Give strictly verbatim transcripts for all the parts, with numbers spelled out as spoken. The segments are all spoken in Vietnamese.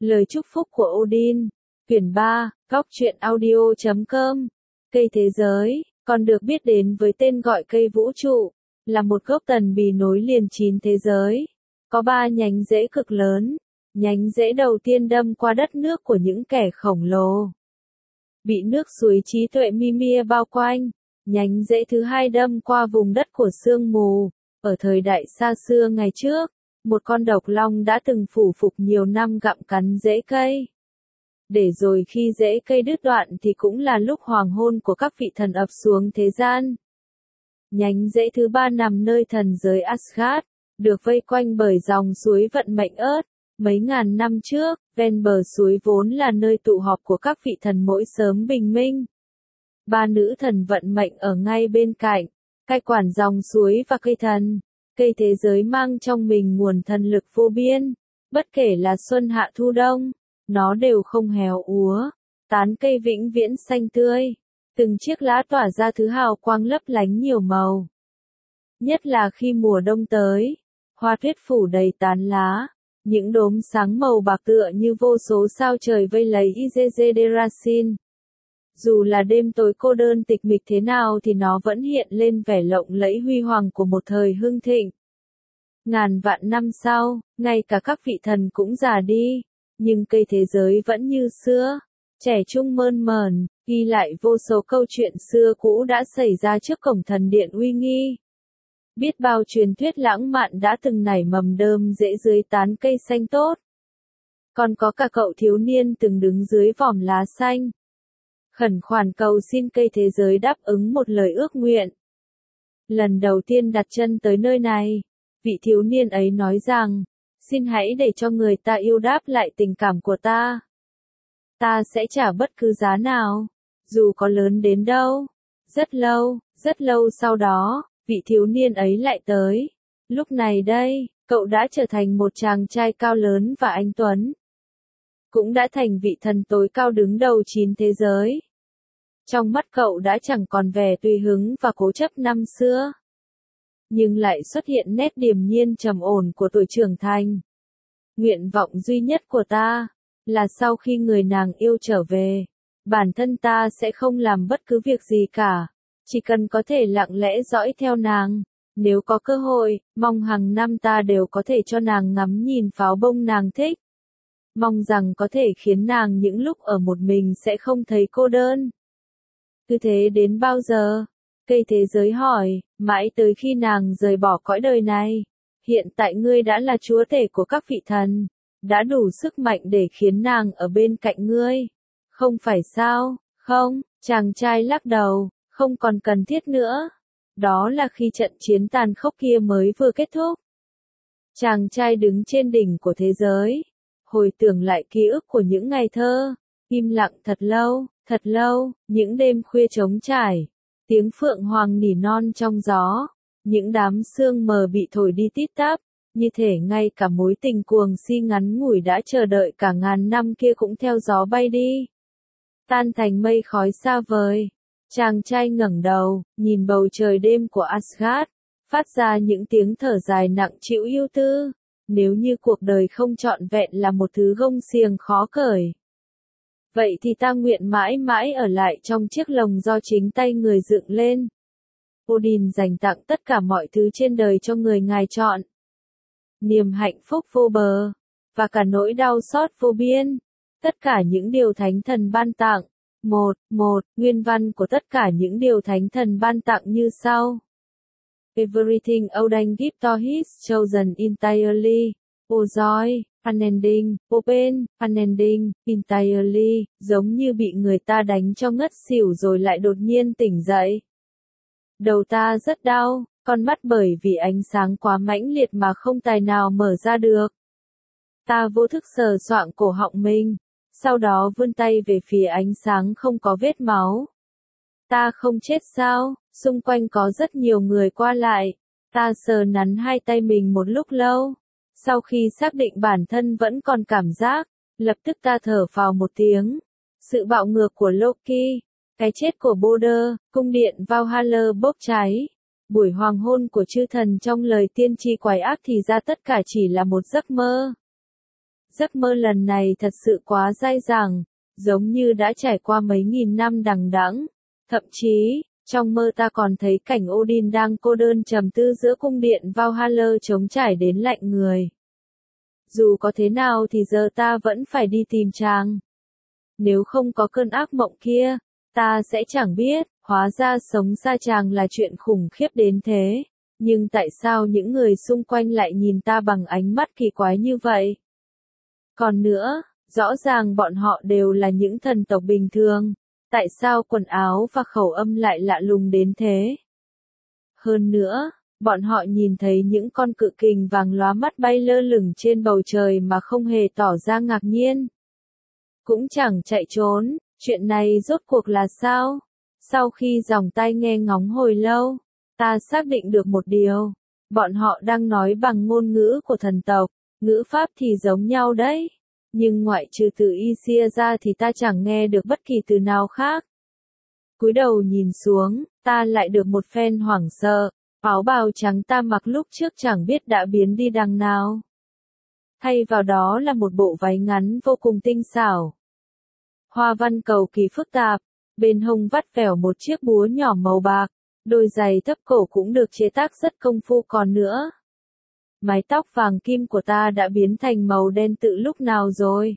Lời chúc phúc của Odin, quyển ba, góc truyện audio chấm com. Cây thế giới, còn được biết đến với tên gọi cây vũ trụ, là một gốc tần bì nối liền chín thế giới. Có ba nhánh rễ cực lớn. Nhánh rễ đầu tiên đâm qua đất nước của những kẻ khổng lồ, bị nước suối trí tuệ Mimir bao quanh. Nhánh rễ thứ hai đâm qua vùng đất của sương mù. Ở thời đại xa xưa ngày trước, một con độc long đã từng phủ phục nhiều năm gặm cắn rễ cây. Để rồi khi rễ cây đứt đoạn thì cũng là lúc hoàng hôn của các vị thần ập xuống thế gian. Nhánh rễ thứ ba nằm nơi thần giới Asgard, được vây quanh bởi dòng suối vận mệnh ớt. Mấy ngàn năm trước, ven bờ suối vốn là nơi tụ họp của các vị thần mỗi sớm bình minh. Ba nữ thần vận mệnh ở ngay bên cạnh, cai quản dòng suối và cây thần. Cây thế giới mang trong mình nguồn thần lực vô biên. Bất kể là xuân hạ thu đông, nó đều không héo úa. Tán cây vĩnh viễn xanh tươi. Từng chiếc lá tỏa ra thứ hào quang lấp lánh nhiều màu. Nhất là khi mùa đông tới, hoa tuyết phủ đầy tán lá. Những đốm sáng màu bạc tựa như vô số sao trời vây lấy Izezederasin. Dù là đêm tối cô đơn tịch mịch thế nào thì nó vẫn hiện lên vẻ lộng lẫy huy hoàng của một thời hưng thịnh. Ngàn vạn năm sau, ngay cả các vị thần cũng già đi, nhưng cây thế giới vẫn như xưa, trẻ trung mơn mởn, ghi lại vô số câu chuyện xưa cũ đã xảy ra trước cổng thần điện uy nghi. Biết bao truyền thuyết lãng mạn đã từng nảy mầm đơm rễ dưới tán cây xanh tốt. Còn có cả cậu thiếu niên từng đứng dưới vòm lá xanh, khẩn khoản cầu xin cây thế giới đáp ứng một lời ước nguyện. Lần đầu tiên đặt chân tới nơi này, vị thiếu niên ấy nói rằng, xin hãy để cho người ta yêu đáp lại tình cảm của ta. Ta sẽ trả bất cứ giá nào, dù có lớn đến đâu. Rất lâu, rất lâu sau đó, vị thiếu niên ấy lại tới. Lúc này đây, cậu đã trở thành một chàng trai cao lớn và anh tuấn. Cũng đã thành vị thần tối cao đứng đầu chín thế giới. Trong mắt cậu đã chẳng còn vẻ tùy hứng và cố chấp năm xưa, nhưng lại xuất hiện nét điềm nhiên trầm ổn của tuổi trưởng thành. Nguyện vọng duy nhất của ta, là sau khi người nàng yêu trở về, bản thân ta sẽ không làm bất cứ việc gì cả, chỉ cần có thể lặng lẽ dõi theo nàng. Nếu có cơ hội, mong hàng năm ta đều có thể cho nàng ngắm nhìn pháo bông nàng thích. Mong rằng có thể khiến nàng những lúc ở một mình sẽ không thấy cô đơn. Cứ thế đến bao giờ? Cây thế giới hỏi, mãi tới khi nàng rời bỏ cõi đời này. Hiện tại ngươi đã là chúa tể của các vị thần, đã đủ sức mạnh để khiến nàng ở bên cạnh ngươi. Không phải sao? Không, chàng trai lắc đầu, không còn cần thiết nữa. Đó là khi trận chiến tàn khốc kia mới vừa kết thúc. Chàng trai đứng trên đỉnh của thế giới, hồi tưởng lại ký ức của những ngày thơ, im lặng thật lâu, thật lâu, những đêm khuya trống trải, tiếng phượng hoàng nỉ non trong gió, những đám sương mờ bị thổi đi tít tắp, như thể ngay cả mối tình cuồng si ngắn ngủi đã chờ đợi cả ngàn năm kia cũng theo gió bay đi, tan thành mây khói xa vời. Chàng trai ngẩng đầu, nhìn bầu trời đêm của Asgard, phát ra những tiếng thở dài nặng trĩu ưu tư. Nếu như cuộc đời không trọn vẹn là một thứ gông xiềng khó cởi, vậy thì ta nguyện mãi mãi ở lại trong chiếc lồng do chính tay người dựng lên. Odin dành tặng tất cả mọi thứ trên đời cho người ngài chọn. Niềm hạnh phúc vô bờ, và cả nỗi đau xót vô biên. Tất cả những điều thánh thần ban tặng. Một, một, nguyên văn của tất cả những điều thánh thần ban tặng như sau. Everything Odin gives to his chosen entirely. O joy, unending, open, unending, entirely, giống như bị người ta đánh cho ngất xỉu rồi lại đột nhiên tỉnh dậy. Đầu ta rất đau, con mắt bởi vì ánh sáng quá mãnh liệt mà không tài nào mở ra được. Ta vô thức sờ soạng cổ họng mình, sau đó vươn tay về phía ánh sáng không có vết máu. Ta không chết sao? Xung quanh có rất nhiều người qua lại. Ta sờ nắn hai tay mình một lúc lâu. Sau khi xác định bản thân vẫn còn cảm giác, lập tức ta thở phào một tiếng. Sự bạo ngược của Loki, cái chết của Balder, cung điện Valhalla bốc cháy, buổi hoàng hôn của chư thần trong lời tiên tri quái ác thì ra tất cả chỉ là một giấc mơ. Giấc mơ lần này thật sự quá dai dẳng, giống như đã trải qua mấy nghìn năm đằng đẵng. Thậm chí, trong mơ ta còn thấy cảnh Odin đang cô đơn trầm tư giữa cung điện Valhalla trống trải đến lạnh người. Dù có thế nào thì giờ ta vẫn phải đi tìm chàng. Nếu không có cơn ác mộng kia, ta sẽ chẳng biết, hóa ra sống xa chàng là chuyện khủng khiếp đến thế. Nhưng tại sao những người xung quanh lại nhìn ta bằng ánh mắt kỳ quái như vậy? Còn nữa, rõ ràng bọn họ đều là những thần tộc bình thường. Tại sao quần áo và khẩu âm lại lạ lùng đến thế? Hơn nữa, bọn họ nhìn thấy những con cự kình vàng lóa mắt bay lơ lửng trên bầu trời mà không hề tỏ ra ngạc nhiên. Cũng chẳng chạy trốn, chuyện này rốt cuộc là sao? Sau khi dòng tai nghe ngóng hồi lâu, ta xác định được một điều. Bọn họ đang nói bằng ngôn ngữ của thần tộc, ngữ pháp thì giống nhau đấy. Nhưng ngoại trừ từ Isia ra thì ta chẳng nghe được bất kỳ từ nào khác. Cúi đầu nhìn xuống, ta lại được một phen hoảng sợ, áo bào trắng ta mặc lúc trước chẳng biết đã biến đi đằng nào. Thay vào đó là một bộ váy ngắn vô cùng tinh xảo. Hoa văn cầu kỳ phức tạp, bên hông vắt vẻo một chiếc búa nhỏ màu bạc, đôi giày thấp cổ cũng được chế tác rất công phu còn nữa. Mái tóc vàng kim của ta đã biến thành màu đen từ lúc nào rồi?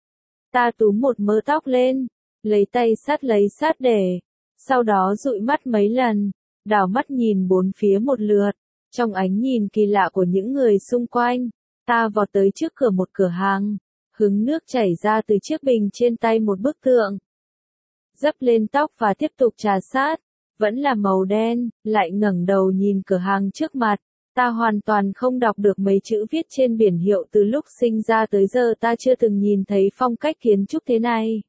Ta túm một mớ tóc lên, lấy tay sát lấy sát để, sau đó dụi mắt mấy lần, đảo mắt nhìn bốn phía một lượt, trong ánh nhìn kỳ lạ của những người xung quanh, ta vọt tới trước cửa một cửa hàng, hứng nước chảy ra từ chiếc bình trên tay một bức tượng. Dấp lên tóc và tiếp tục trà sát, vẫn là màu đen, lại ngẩng đầu nhìn cửa hàng trước mặt. Ta hoàn toàn không đọc được mấy chữ viết trên biển hiệu từ lúc sinh ra tới giờ ta chưa từng nhìn thấy phong cách kiến trúc thế này.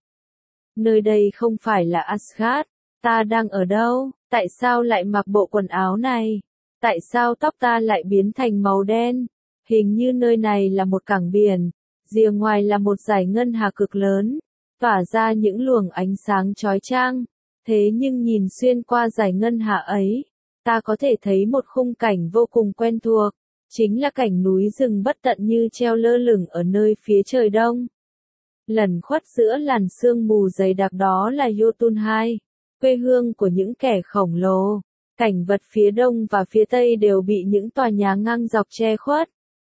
Nơi đây không phải là Asgard, ta đang ở đâu, tại sao lại mặc bộ quần áo này, tại sao tóc ta lại biến thành màu đen, hình như nơi này là một cảng biển, rìa ngoài là một dải ngân hà cực lớn, tỏa ra những luồng ánh sáng chói chang, thế nhưng nhìn xuyên qua dải ngân hà ấy. Ta có thể thấy một khung cảnh vô cùng quen thuộc, chính là cảnh núi rừng bất tận như treo lơ lửng ở nơi phía trời đông. Lẩn khuất giữa làn sương mù dày đặc đó là Jotunheim, quê hương của những kẻ khổng lồ. Cảnh vật phía đông và phía tây đều bị những tòa nhà ngang dọc che khuất.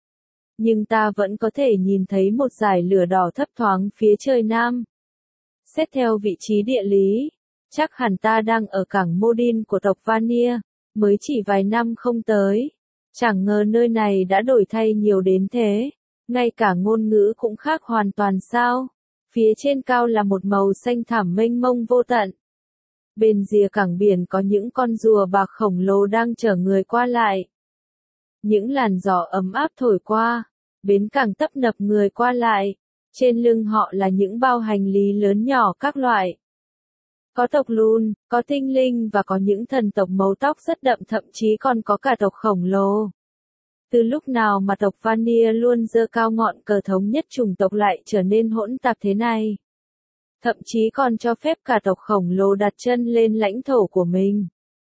Nhưng ta vẫn có thể nhìn thấy một dải lửa đỏ thấp thoáng phía trời nam. Xét theo vị trí địa lý, chắc hẳn ta đang ở cảng Modin của tộc Vanir. Mới chỉ vài năm không tới, chẳng ngờ nơi này đã đổi thay nhiều đến thế, ngay cả ngôn ngữ cũng khác hoàn toàn sao. Phía trên cao là một màu xanh thẳm mênh mông vô tận. Bên rìa cảng biển có những con rùa bạc khổng lồ đang chở người qua lại. Những làn gió ấm áp thổi qua, bến cảng tấp nập người qua lại, trên lưng họ là những bao hành lý lớn nhỏ các loại. Có tộc lùn, có tinh linh và có những thần tộc màu tóc rất đậm thậm chí còn có cả tộc khổng lồ. Từ lúc nào mà tộc Vanir luôn giơ cao ngọn cờ thống nhất chủng tộc lại trở nên hỗn tạp thế này? Thậm chí còn cho phép cả tộc khổng lồ đặt chân lên lãnh thổ của mình.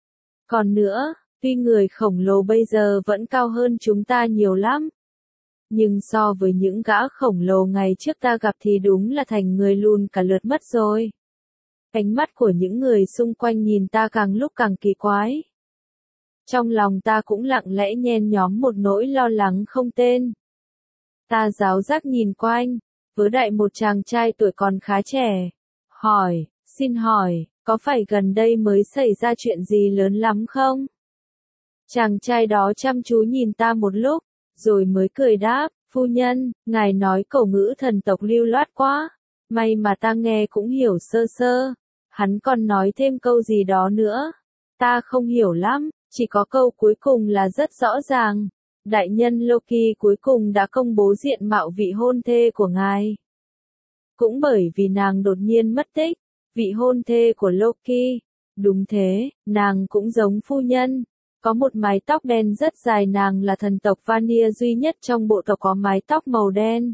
Còn nữa, tuy người khổng lồ bây giờ vẫn cao hơn chúng ta nhiều lắm. Nhưng so với những gã khổng lồ ngày trước ta gặp thì đúng là thành người lùn cả lượt mất rồi. Ánh mắt của những người xung quanh nhìn ta càng lúc càng kỳ quái. Trong lòng ta cũng lặng lẽ nhen nhóm một nỗi lo lắng không tên. Ta giáo giác nhìn quanh, vớ đại một chàng trai tuổi còn khá trẻ. Hỏi, xin hỏi, có phải gần đây mới xảy ra chuyện gì lớn lắm không? Chàng trai đó chăm chú nhìn ta một lúc, rồi mới cười đáp, phu nhân, ngài nói cổ ngữ thần tộc lưu loát quá. May mà ta nghe cũng hiểu sơ sơ. Hắn còn nói thêm câu gì đó nữa. Ta không hiểu lắm, chỉ có câu cuối cùng là rất rõ ràng. Đại nhân Loki cuối cùng đã công bố diện mạo vị hôn thê của ngài. Cũng bởi vì nàng đột nhiên mất tích, vị hôn thê của Loki. Đúng thế, nàng cũng giống phu nhân. Có một mái tóc đen rất dài, nàng là thần tộc Vanir duy nhất trong bộ tộc có mái tóc màu đen.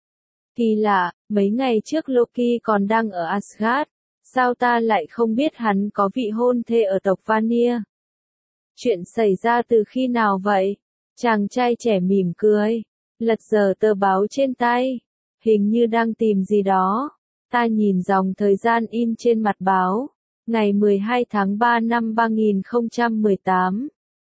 Kỳ lạ, mấy ngày trước Loki còn đang ở Asgard. Sao ta lại không biết hắn có vị hôn thê ở tộc Vanir? Chuyện xảy ra từ khi nào vậy? Chàng trai trẻ mỉm cười, lật dở tờ báo trên tay. hình như đang tìm gì đó. Ta nhìn dòng thời gian in trên mặt báo. Ngày mười hai tháng ba năm ba nghìn không trăm mười tám.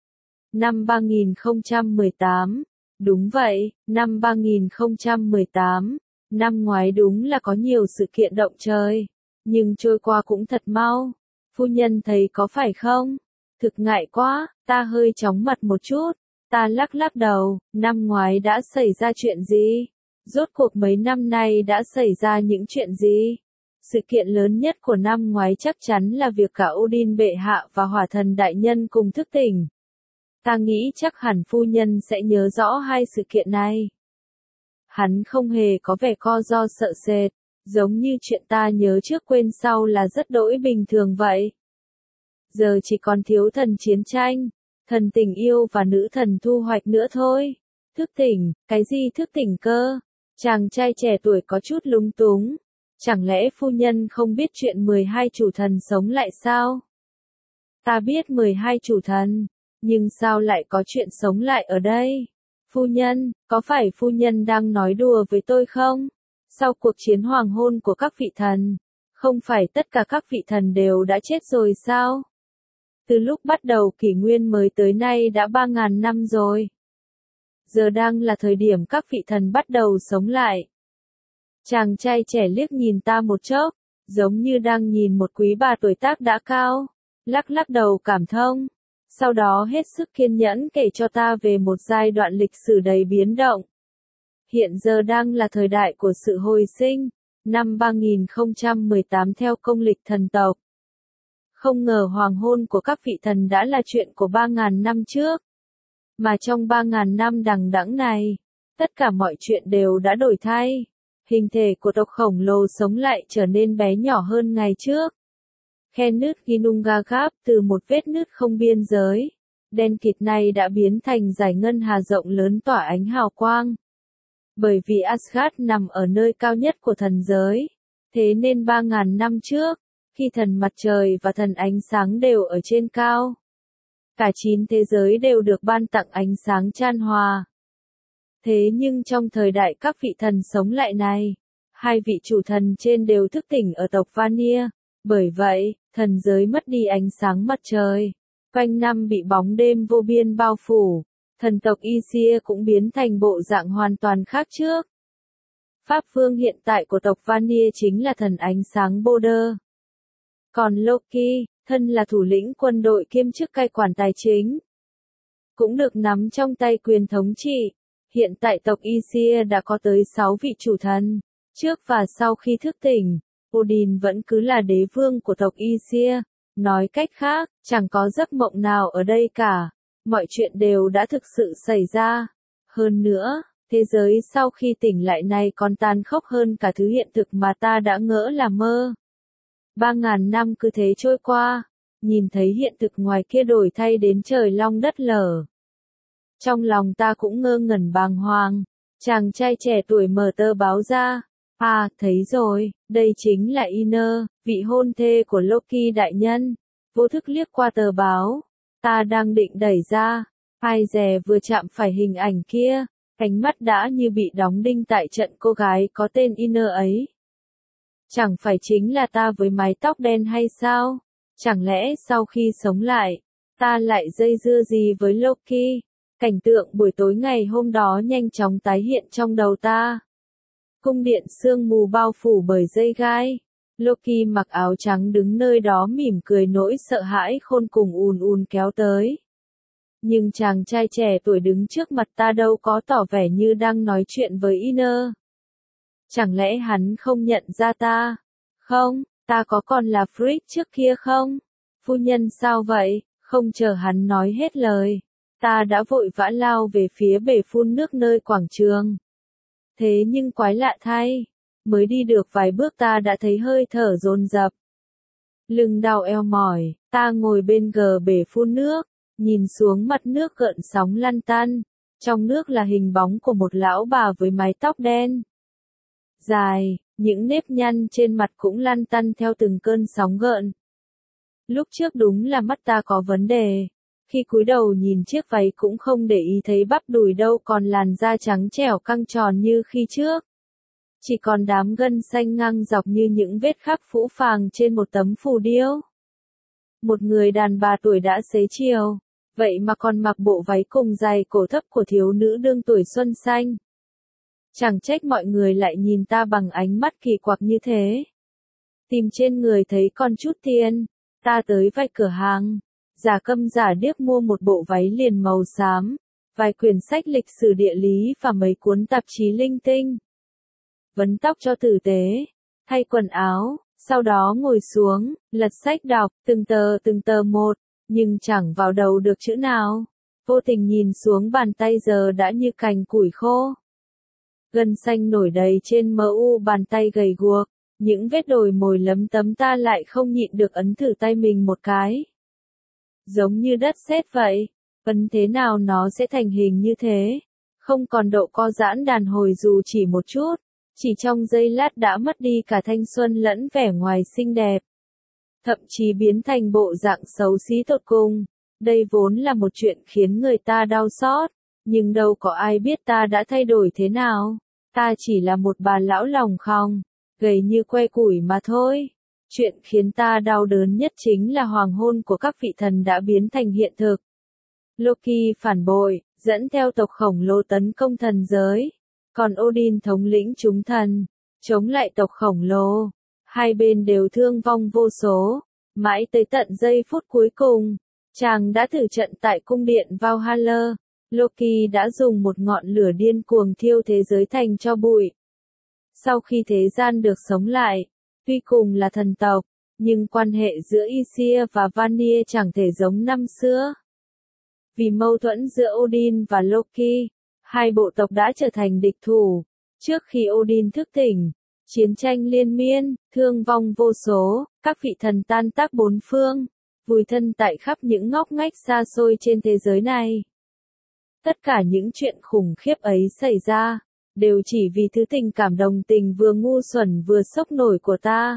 Năm ba nghìn không trăm mười tám. Đúng vậy, năm ba nghìn không trăm mười tám. Năm ngoái đúng là có nhiều sự kiện động trời. Nhưng trôi qua cũng thật mau. Phu nhân thấy có phải không? Thực ngại quá, ta hơi chóng mặt một chút. Ta lắc lắc đầu, năm ngoái đã xảy ra chuyện gì? Rốt cuộc mấy năm nay đã xảy ra những chuyện gì? Sự kiện lớn nhất của năm ngoái chắc chắn là việc cả Odin bệ hạ và Hỏa thần đại nhân cùng thức tỉnh. Ta nghĩ chắc hẳn phu nhân sẽ nhớ rõ hai sự kiện này. Hắn không hề có vẻ co ro sợ sệt, giống như chuyện ta nhớ trước quên sau là rất đỗi bình thường vậy. Giờ chỉ còn thiếu thần chiến tranh, thần tình yêu và nữ thần thu hoạch nữa thôi. Thức tỉnh, cái gì thức tỉnh cơ? Chàng trai trẻ tuổi có chút lúng túng. Chẳng lẽ phu nhân không biết chuyện mười hai chủ thần sống lại sao? Ta biết mười hai chủ thần, nhưng sao lại có chuyện sống lại ở đây? Phu nhân, có phải phu nhân đang nói đùa với tôi không? Sau cuộc chiến hoàng hôn của các vị thần, không phải tất cả các vị thần đều đã chết rồi sao? Từ lúc bắt đầu kỷ nguyên mới tới nay đã ba ngàn năm rồi. Giờ đang là thời điểm các vị thần bắt đầu sống lại. Chàng trai trẻ liếc nhìn ta một chốc, giống như đang nhìn một quý bà tuổi tác đã cao, lắc lắc đầu cảm thông. Sau đó hết sức kiên nhẫn kể cho ta về một giai đoạn lịch sử đầy biến động. Hiện giờ đang là thời đại của sự hồi sinh, năm ba nghìn không trăm mười tám theo công lịch thần tộc. Không ngờ hoàng hôn của các vị thần đã là chuyện của ba ngàn năm trước. Mà trong ba ngàn năm đằng đẵng này, tất cả mọi chuyện đều đã đổi thay. Hình thể của tộc khổng lồ sống lại trở nên bé nhỏ hơn ngày trước. Khe nứt Ginnungagap từ một vết nứt không biên giới, đen kịt này đã biến thành dải ngân hà rộng lớn tỏa ánh hào quang. Bởi vì Asgard nằm ở nơi cao nhất của thần giới, thế nên ba ngàn năm trước, khi thần mặt trời và thần ánh sáng đều ở trên cao, cả chín thế giới đều được ban tặng ánh sáng chan hòa. Thế nhưng trong thời đại các vị thần sống lại này, hai vị chủ thần trên đều thức tỉnh ở tộc Vanir. Bởi vậy, thần giới mất đi ánh sáng mặt trời, quanh năm bị bóng đêm vô biên bao phủ. Thần tộc Aesir cũng biến thành bộ dạng hoàn toàn khác trước. Pháp vương hiện tại của tộc Vanir chính là thần ánh sáng Balder. Còn Loki, thân là thủ lĩnh quân đội kiêm chức cai quản tài chính, cũng được nắm trong tay quyền thống trị. Hiện tại tộc Aesir đã có tới sáu vị chủ thần, trước và sau khi thức tỉnh. Odin vẫn cứ là đế vương của tộc Aesir. Nói cách khác, chẳng có giấc mộng nào ở đây cả. Mọi chuyện đều đã thực sự xảy ra. Hơn nữa, thế giới sau khi tỉnh lại này còn tàn khốc hơn cả thứ hiện thực mà ta đã ngỡ là mơ. Ba ngàn năm cứ thế trôi qua, nhìn thấy hiện thực ngoài kia đổi thay đến trời long đất lở. Trong lòng ta cũng ngơ ngẩn bàng hoàng. Chàng trai trẻ tuổi mở tờ báo ra. À, thấy rồi, đây chính là Iner, vị hôn thê của Loki đại nhân. Vô thức liếc qua tờ báo. Ta đang định đẩy ra. Ai dè vừa chạm phải hình ảnh kia, ánh mắt đã như bị đóng đinh tại trận cô gái có tên Iner ấy. Chẳng phải chính là ta với mái tóc đen hay sao? Chẳng lẽ sau khi sống lại, ta lại dây dưa gì với Loki? Cảnh tượng buổi tối ngày hôm đó nhanh chóng tái hiện trong đầu ta. Cung điện sương mù bao phủ bởi dây gai. Loki mặc áo trắng đứng nơi đó mỉm cười nỗi sợ hãi khôn cùng ùn ùn kéo tới. Nhưng chàng trai trẻ tuổi đứng trước mặt ta đâu có tỏ vẻ như đang nói chuyện với Iner. Chẳng lẽ hắn không nhận ra ta? Không, ta có còn là Frick trước kia không? Phu nhân sao vậy? Không chờ hắn nói hết lời, ta đã vội vã lao về phía bể phun nước nơi quảng trường. Thế nhưng quái lạ thay, mới đi được vài bước ta đã thấy hơi thở dồn dập. Lưng đau eo mỏi, ta ngồi bên gờ bể phun nước, nhìn xuống mặt nước gợn sóng lăn tăn. Trong nước là hình bóng của một lão bà với mái tóc đen dài, những nếp nhăn trên mặt cũng lăn tăn theo từng cơn sóng gợn. Lúc trước đúng là mắt ta có vấn đề. Khi cúi đầu nhìn chiếc váy cũng không để ý thấy bắp đùi đâu, còn làn da trắng trẻo căng tròn như khi trước. chỉ còn đám gân xanh ngang dọc như những vết khắc phũ phàng trên một tấm phù điêu. Một người đàn bà tuổi đã xế chiều, vậy mà còn mặc bộ váy cùng giày cổ thấp của thiếu nữ đương tuổi xuân xanh. Chẳng trách mọi người lại nhìn ta bằng ánh mắt kỳ quặc như thế. Tìm trên người thấy còn chút tiền, ta tới vài cửa hàng, giả câm giả điếc mua một bộ váy liền màu xám, vài quyển sách lịch sử địa lý và mấy cuốn tạp chí linh tinh. Vấn tóc cho tử tế, thay quần áo, sau đó ngồi xuống, lật sách đọc, từng tờ từng tờ một, nhưng chẳng vào đầu được chữ nào. Vô tình nhìn xuống bàn tay giờ đã như cành củi khô. Gân xanh nổi đầy trên mờ u bàn tay gầy guộc, những vết đồi mồi lấm tấm ta lại không nhịn được ấn thử tay mình một cái. Giống như đất sét vậy, ấn thế nào nó sẽ thành hình như thế, không còn độ co giãn đàn hồi dù chỉ một chút, chỉ trong giây lát đã mất đi cả thanh xuân lẫn vẻ ngoài xinh đẹp. Thậm chí biến thành bộ dạng xấu xí tột cùng. Đây vốn là một chuyện khiến người ta đau xót, nhưng đâu có ai biết ta đã thay đổi thế nào. Ta chỉ là một bà lão lòng khòng, gầy như que củi mà thôi. Chuyện khiến ta đau đớn nhất chính là hoàng hôn của các vị thần đã biến thành hiện thực. Loki phản bội, dẫn theo tộc khổng lồ tấn công thần giới, còn Odin thống lĩnh chúng thần, chống lại tộc khổng lồ. Hai bên đều thương vong vô số, mãi tới tận giây phút cuối cùng, chàng đã thử trận tại cung điện Valhalla. Loki đã dùng một ngọn lửa điên cuồng thiêu thế giới thành tro bụi. Sau khi thế gian được sống lại, tuy cùng là thần tộc, nhưng quan hệ giữa Aesir và Vanir chẳng thể giống năm xưa. Vì mâu thuẫn giữa Odin và Loki, hai bộ tộc đã trở thành địch thủ. Trước khi Odin thức tỉnh, chiến tranh liên miên, thương vong vô số, các vị thần tan tác bốn phương, vùi thân tại khắp những ngóc ngách xa xôi trên thế giới này. Tất cả những chuyện khủng khiếp ấy xảy ra, đều chỉ vì thứ tình cảm đồng tình vừa ngu xuẩn vừa sốc nổi của ta.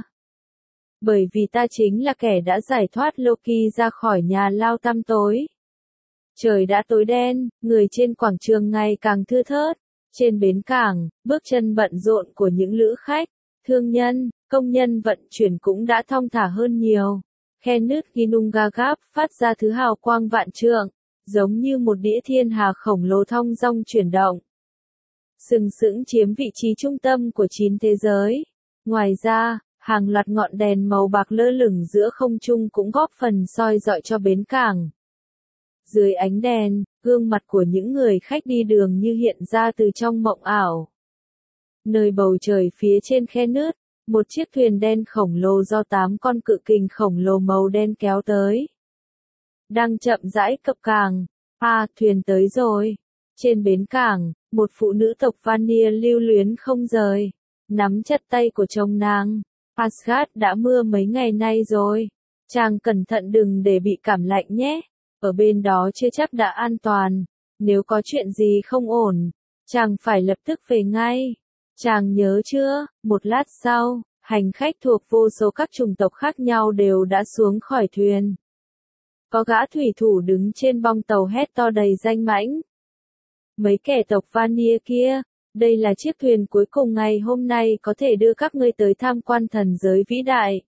Bởi vì ta chính là kẻ đã giải thoát Loki ra khỏi nhà lao tăm tối. Trời đã tối đen, người trên quảng trường ngày càng thưa thớt. Trên bến cảng, bước chân bận rộn của những lữ khách, thương nhân, công nhân vận chuyển cũng đã thong thả hơn nhiều. Khe nứt Ginnungagap phát ra thứ hào quang vạn trượng, giống như một đĩa thiên hà khổng lồ thong dong chuyển động. Sừng sững chiếm vị trí trung tâm của chín thế giới. Ngoài ra, hàng loạt ngọn đèn màu bạc lơ lửng giữa không trung cũng góp phần soi rọi cho bến cảng. Dưới ánh đèn, gương mặt của những người khách đi đường như hiện ra từ trong mộng ảo. Nơi bầu trời phía trên khe nứt, một chiếc thuyền đen khổng lồ do tám con cự kình khổng lồ màu đen kéo tới. Đang chậm rãi cập cảng. À, thuyền tới rồi. Trên bến cảng, một phụ nữ tộc Vanir lưu luyến không rời, nắm chặt tay của chồng nàng. Asgard đã mưa mấy ngày nay rồi. Chàng cẩn thận đừng để bị cảm lạnh nhé. Ở bên đó chưa chắc đã an toàn. Nếu có chuyện gì không ổn, chàng phải lập tức về ngay. Chàng nhớ chưa? Một lát sau, hành khách thuộc vô số các chủng tộc khác nhau đều đã xuống khỏi thuyền. Có gã thủy thủ đứng trên bong tàu hét to đầy danh mãnh. Mấy kẻ tộc Vanir kia, đây là chiếc thuyền cuối cùng ngày hôm nay có thể đưa các ngươi tới tham quan thần giới vĩ đại.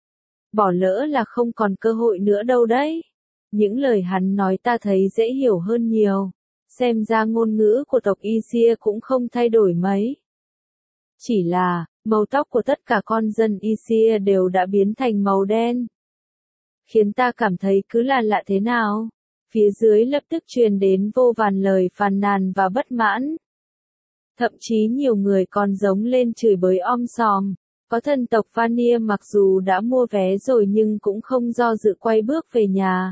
Bỏ lỡ là không còn cơ hội nữa đâu đấy. Những lời hắn nói ta thấy dễ hiểu hơn nhiều. Xem ra ngôn ngữ của tộc Aesir cũng không thay đổi mấy. Chỉ là, màu tóc của tất cả con dân Aesir đều đã biến thành màu đen. Khiến ta cảm thấy cứ là lạ thế nào. Phía dưới lập tức truyền đến vô vàn lời phàn nàn và bất mãn. Thậm chí nhiều người còn giống lên chửi bới om sòm. Có thân tộc Vanir mặc dù đã mua vé rồi nhưng cũng không do dự quay bước về nhà.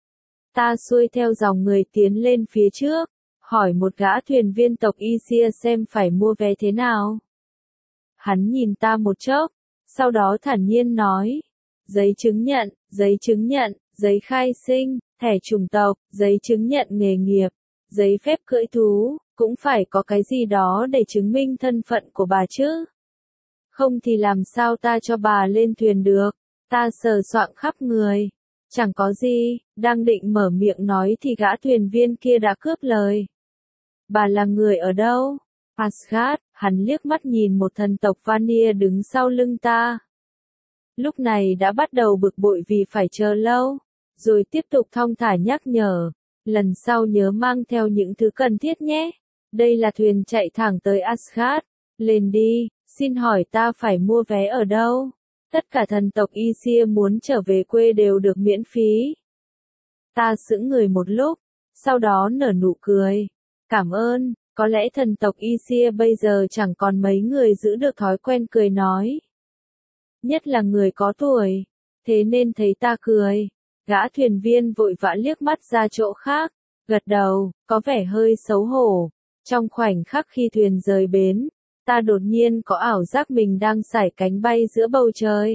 Ta xuôi theo dòng người tiến lên phía trước, hỏi một gã thuyền viên tộc Aesir xem phải mua vé thế nào. Hắn nhìn ta một chốc, sau đó thản nhiên nói. Giấy chứng nhận, giấy chứng nhận, giấy khai sinh, thẻ chủng tộc, giấy chứng nhận nghề nghiệp, giấy phép cưỡi thú, cũng phải có cái gì đó để chứng minh thân phận của bà chứ. Không thì làm sao ta cho bà lên thuyền được, ta sờ soạng khắp người. Chẳng có gì, đang định mở miệng nói thì gã thuyền viên kia đã cướp lời. Bà là người ở đâu? Asgard, Hắn liếc mắt nhìn một thần tộc Vanir đứng sau lưng ta. Lúc này đã bắt đầu bực bội vì phải chờ lâu, rồi tiếp tục thong thả nhắc nhở, lần sau nhớ mang theo những thứ cần thiết nhé. Đây là thuyền chạy thẳng tới Asgard, lên đi, xin hỏi ta phải mua vé ở đâu? Tất cả thần tộc Aesir muốn trở về quê đều được miễn phí. Ta sững người một lúc, sau đó nở nụ cười. Cảm ơn, có lẽ thần tộc Aesir bây giờ chẳng còn mấy người giữ được thói quen cười nói. Nhất là người có tuổi, thế nên thấy ta cười. Gã thuyền viên vội vã liếc mắt ra chỗ khác, gật đầu, có vẻ hơi xấu hổ. Trong khoảnh khắc khi thuyền rời bến, ta đột nhiên có ảo giác mình đang sải cánh bay giữa bầu trời.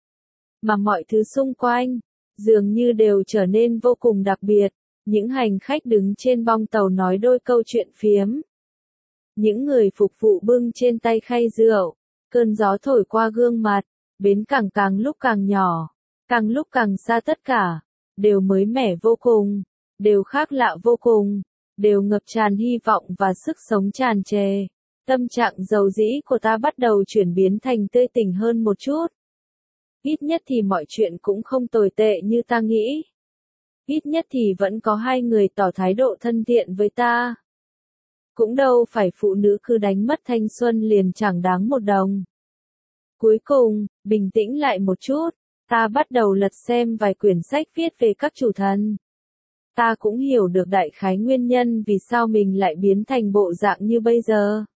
Mà mọi thứ xung quanh, dường như đều trở nên vô cùng đặc biệt. Những hành khách đứng trên bong tàu nói đôi câu chuyện phiếm. Những người phục vụ bưng trên tay khay rượu, cơn gió thổi qua gương mặt, bến cảng càng lúc càng nhỏ, càng lúc càng xa, tất cả đều mới mẻ vô cùng, đều khác lạ vô cùng, đều ngập tràn hy vọng và sức sống tràn trề. Tâm trạng dầu dĩ của ta bắt đầu chuyển biến thành tươi tỉnh hơn một chút. Ít nhất thì mọi chuyện cũng không tồi tệ như ta nghĩ. Ít nhất thì vẫn có hai người tỏ thái độ thân thiện với ta. Cũng đâu phải phụ nữ cứ đánh mất thanh xuân liền chẳng đáng một đồng. Cuối cùng, bình tĩnh lại một chút, ta bắt đầu lật xem vài quyển sách viết về các chủ thần. Ta cũng hiểu được đại khái nguyên nhân vì sao mình lại biến thành bộ dạng như bây giờ.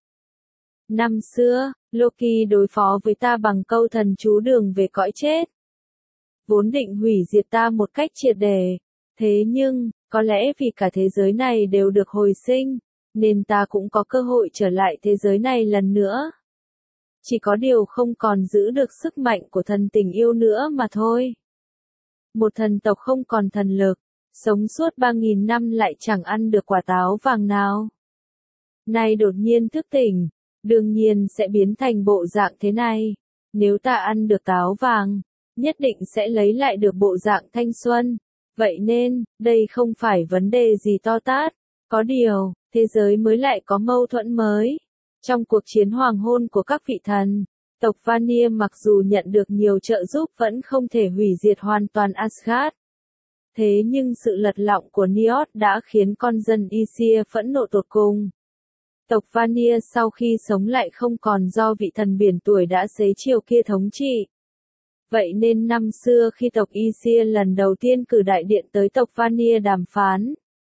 Năm xưa, Loki đối phó với ta bằng câu thần chú đường về cõi chết. Vốn định hủy diệt ta một cách triệt để. Thế nhưng, có lẽ vì cả thế giới này đều được hồi sinh, nên ta cũng có cơ hội trở lại thế giới này lần nữa. Chỉ có điều không còn giữ được sức mạnh của thần tình yêu nữa mà thôi. Một thần tộc không còn thần lực, sống suốt ba nghìn năm lại chẳng ăn được quả táo vàng nào. Nay đột nhiên thức tỉnh, đương nhiên sẽ biến thành bộ dạng thế này. Nếu ta ăn được táo vàng, nhất định sẽ lấy lại được bộ dạng thanh xuân. Vậy nên, đây không phải vấn đề gì to tát. Có điều, thế giới mới lại có mâu thuẫn mới. Trong cuộc chiến hoàng hôn của các vị thần, tộc Vanir mặc dù nhận được nhiều trợ giúp vẫn không thể hủy diệt hoàn toàn Asgard. Thế nhưng sự lật lọng của Njord đã khiến con dân Aesir phẫn nộ tột cùng. Tộc Vanir sau khi sống lại không còn do vị thần biển tuổi đã xế chiều kia thống trị. Vậy nên năm xưa khi tộc Aesir lần đầu tiên cử đại điện tới tộc Vanir đàm phán,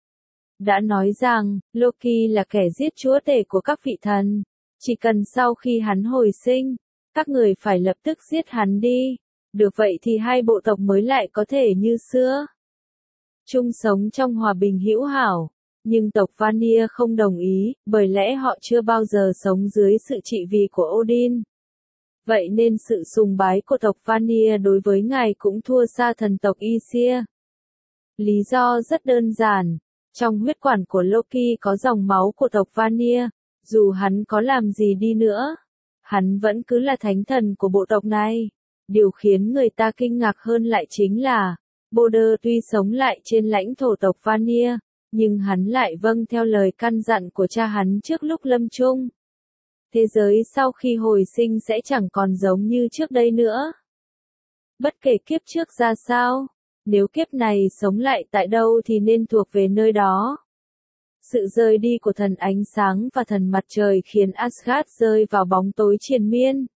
đã nói rằng, Loki là kẻ giết chúa tể của các vị thần. Chỉ cần sau khi hắn hồi sinh, các người phải lập tức giết hắn đi. Được vậy thì hai bộ tộc mới lại có thể như xưa. Chung sống trong hòa bình hữu hảo. Nhưng tộc Vanir không đồng ý, bởi lẽ họ chưa bao giờ sống dưới sự trị vì của Odin. Vậy nên sự sùng bái của tộc Vanir đối với ngài cũng thua xa thần tộc Aesir. Lý do rất đơn giản. Trong huyết quản của Loki có dòng máu của tộc Vanir, dù hắn có làm gì đi nữa, hắn vẫn cứ là thánh thần của bộ tộc này. Điều khiến người ta kinh ngạc hơn lại chính là, Balder tuy sống lại trên lãnh thổ tộc Vanir, nhưng hắn lại vâng theo lời căn dặn của cha hắn trước lúc lâm chung. Thế giới sau khi hồi sinh sẽ chẳng còn giống như trước đây nữa. Bất kể kiếp trước ra sao, nếu kiếp này sống lại tại đâu thì nên thuộc về nơi đó. Sự rời đi của thần ánh sáng và thần mặt trời khiến Asgard rơi vào bóng tối triền miên.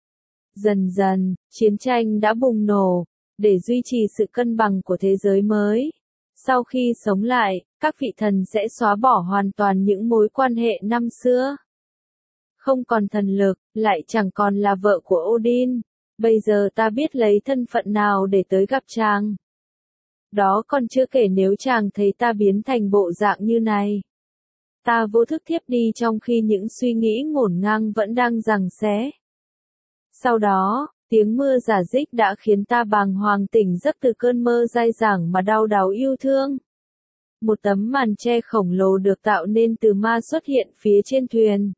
Dần dần, chiến tranh đã bùng nổ, để duy trì sự cân bằng của thế giới mới. Sau khi sống lại, các vị thần sẽ xóa bỏ hoàn toàn những mối quan hệ năm xưa. Không còn thần lực, lại chẳng còn là vợ của Odin. Bây giờ ta biết lấy thân phận nào để tới gặp chàng. Đó còn chưa kể nếu chàng thấy ta biến thành bộ dạng như này. Ta vô thức thiếp đi trong khi những suy nghĩ ngổn ngang vẫn đang giằng xé. Sau đó, tiếng mưa rả rích đã khiến ta bàng hoàng tỉnh giấc từ cơn mơ dai dẳng mà đau đáu yêu thương. Một tấm màn che khổng lồ được tạo nên từ ma xuất hiện phía trên thuyền.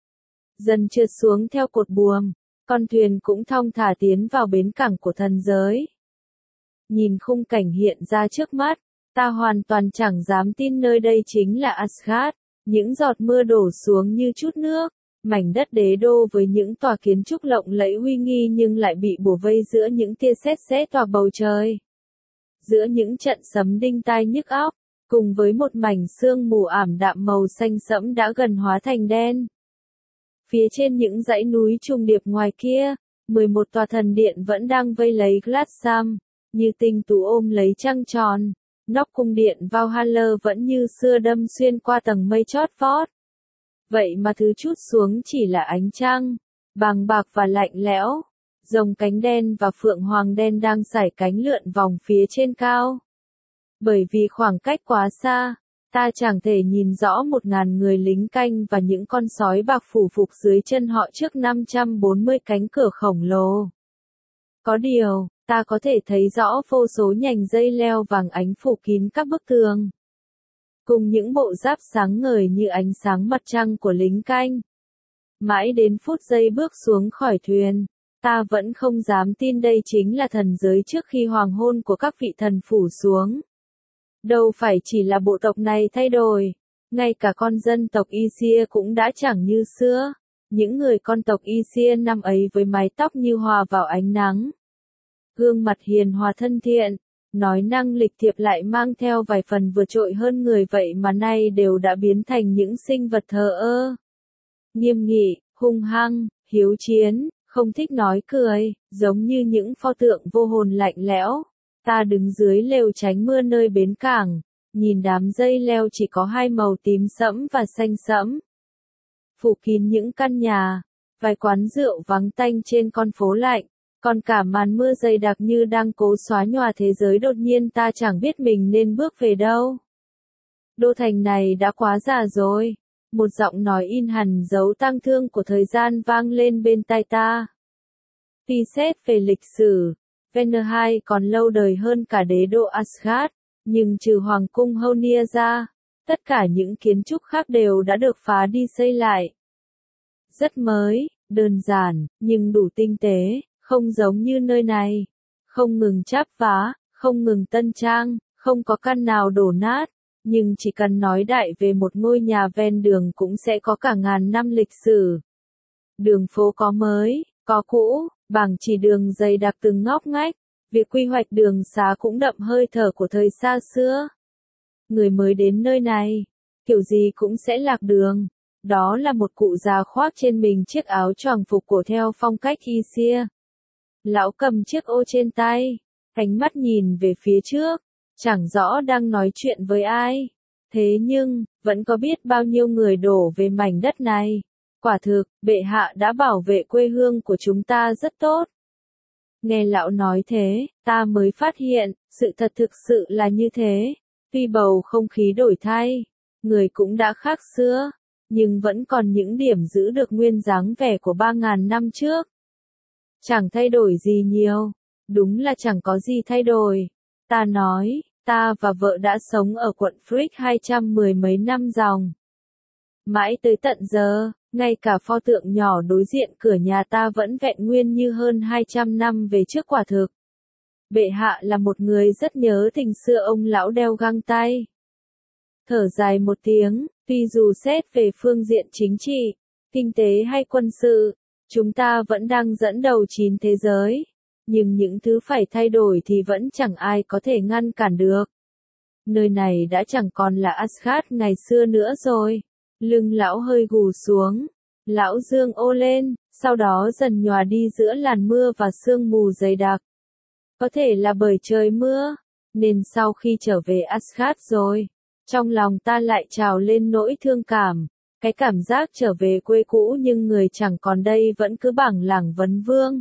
Dần trượt xuống theo cột buồm, con thuyền cũng thong thả tiến vào bến cảng của thần giới. Nhìn khung cảnh hiện ra trước mắt, ta hoàn toàn chẳng dám tin nơi đây chính là Asgard. Những giọt mưa đổ xuống như chút nước, Mảnh đất đế đô với những tòa kiến trúc lộng lẫy uy nghi nhưng lại bị bủa vây giữa những tia sét xé toạc bầu trời. Giữa những trận sấm đinh tai nhức óc, cùng với một mảnh sương mù ảm đạm màu xanh sẫm đã gần hóa thành đen. Phía trên những dãy núi trùng điệp ngoài kia, mười một tòa thần điện vẫn đang vây lấy Gladsam, như tinh tú ôm lấy trăng tròn. Nóc cung điện Valhalla vẫn như xưa đâm xuyên qua tầng mây chót vót. Vậy mà thứ trút xuống chỉ là ánh trăng, bàng bạc và lạnh lẽo. Rồng cánh đen và phượng hoàng đen đang sải cánh lượn vòng phía trên cao. Bởi vì khoảng cách quá xa, ta chẳng thể nhìn rõ một ngàn người lính canh và những con sói bạc phủ phục dưới chân họ trước năm trăm bốn mươi cánh cửa khổng lồ. Có điều, ta có thể thấy rõ vô số nhành dây leo vàng ánh phủ kín các bức tường. Cùng những bộ giáp sáng ngời như ánh sáng mặt trăng của lính canh. Mãi đến phút giây bước xuống khỏi thuyền, ta vẫn không dám tin đây chính là thần giới trước khi hoàng hôn của các vị thần phủ xuống. Đâu phải chỉ là bộ tộc này thay đổi, ngay cả con dân tộc Isia cũng đã chẳng như xưa. Những người con tộc Isia năm ấy với mái tóc như hòa vào ánh nắng. Gương mặt hiền hòa thân thiện, nói năng lịch thiệp lại mang theo vài phần vượt trội hơn người vậy mà nay đều đã biến thành những sinh vật thờ ơ. Nghiêm nghị, hung hăng, hiếu chiến, không thích nói cười, giống như những pho tượng vô hồn lạnh lẽo. Ta đứng dưới lều tránh mưa nơi bến cảng, nhìn đám dây leo chỉ có hai màu tím sẫm và xanh sẫm. Phủ kín những căn nhà, vài quán rượu vắng tanh trên con phố lạnh, còn cả màn mưa dày đặc như đang cố xóa nhòa thế giới đột nhiên ta chẳng biết mình nên bước về đâu. Đô thành này đã quá già rồi, một giọng nói in hẳn dấu tang thương của thời gian vang lên bên tai ta. Tuy xét về lịch sử, Vanaheim còn lâu đời hơn cả đế đô Asgard, nhưng trừ hoàng cung Honia ra, tất cả những kiến trúc khác đều đã được phá đi xây lại. Rất mới, đơn giản, nhưng đủ tinh tế, không giống như nơi này. Không ngừng chắp vá, không ngừng tân trang, không có căn nào đổ nát, nhưng chỉ cần nói đại về một ngôi nhà ven đường cũng sẽ có cả ngàn năm lịch sử. Đường phố có mới, có cũ, bảng chỉ đường dày đặc từng ngóc ngách, việc quy hoạch đường xá cũng đậm hơi thở của thời xa xưa. Người mới đến nơi này, kiểu gì cũng sẽ lạc đường. Đó là một cụ già khoác trên mình chiếc áo choàng phục cổ theo phong cách Isia. Lão cầm chiếc ô trên tay, ánh mắt nhìn về phía trước, chẳng rõ đang nói chuyện với ai. Thế nhưng, vẫn có biết bao nhiêu người đổ về mảnh đất này. Quả thực, bệ hạ đã bảo vệ quê hương của chúng ta rất tốt. Nghe lão nói thế, ta mới phát hiện, sự thật thực sự là như thế. Tuy bầu không khí đổi thay, người cũng đã khác xưa, nhưng vẫn còn những điểm giữ được nguyên dáng vẻ của ba ngàn năm trước. Chẳng thay đổi gì nhiều, đúng là chẳng có gì thay đổi. Ta nói, ta và vợ đã sống ở quận Frick hai trăm mười mấy năm dòng. Mãi tới tận giờ, ngay cả pho tượng nhỏ đối diện cửa nhà ta vẫn vẹn nguyên như hơn hai trăm năm về trước quả thực. Bệ hạ là một người rất nhớ tình xưa ông lão đeo găng tay. Thở dài một tiếng, tuy dù xét về phương diện chính trị, kinh tế hay quân sự, chúng ta vẫn đang dẫn đầu chín thế giới. Nhưng những thứ phải thay đổi thì vẫn chẳng ai có thể ngăn cản được. Nơi này đã chẳng còn là Asgard ngày xưa nữa rồi. Lưng lão hơi gù xuống. Lão dương ô lên, sau đó dần nhòa đi giữa làn mưa và sương mù dày đặc. Có thể là bởi trời mưa, nên sau khi trở về Asgard rồi, trong lòng ta lại trào lên nỗi thương cảm. Cái cảm giác trở về quê cũ nhưng người chẳng còn đây vẫn cứ bảng lảng vấn vương.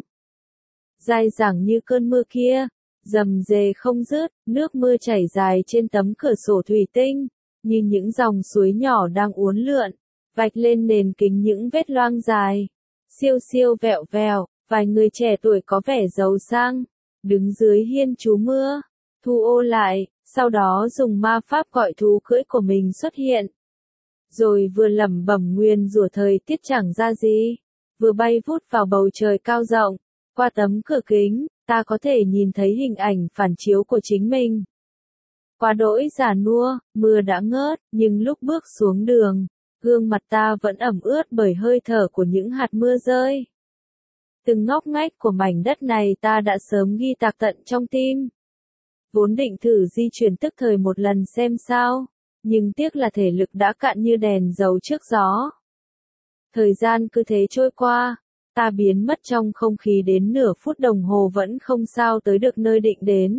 Dai dẳng như cơn mưa kia, rầm rề không dứt, nước mưa chảy dài trên tấm cửa sổ thủy tinh, như những dòng suối nhỏ đang uốn lượn, vạch lên nền kính những vết loang dài. Siêu siêu vẹo vẹo, vài người trẻ tuổi có vẻ giàu sang, đứng dưới hiên trú mưa, thu ô lại, sau đó dùng ma pháp gọi thú cưỡi của mình xuất hiện. Rồi vừa lẩm bẩm nguyền rủa thời tiết chẳng ra gì, vừa bay vút vào bầu trời cao rộng. Qua tấm cửa kính, ta có thể nhìn thấy hình ảnh phản chiếu của chính mình. Quá đỗi già nua, mưa đã ngớt, nhưng lúc bước xuống đường, Gương mặt ta vẫn ẩm ướt bởi hơi thở của những hạt mưa rơi. Từng ngóc ngách của mảnh đất này ta đã sớm ghi tạc tận trong tim. Vốn định thử di chuyển tức thời một lần xem sao, nhưng tiếc là thể lực đã cạn như đèn dầu trước gió. Thời gian cứ thế trôi qua, ta biến mất trong không khí đến nửa phút đồng hồ vẫn không sao tới được nơi định đến.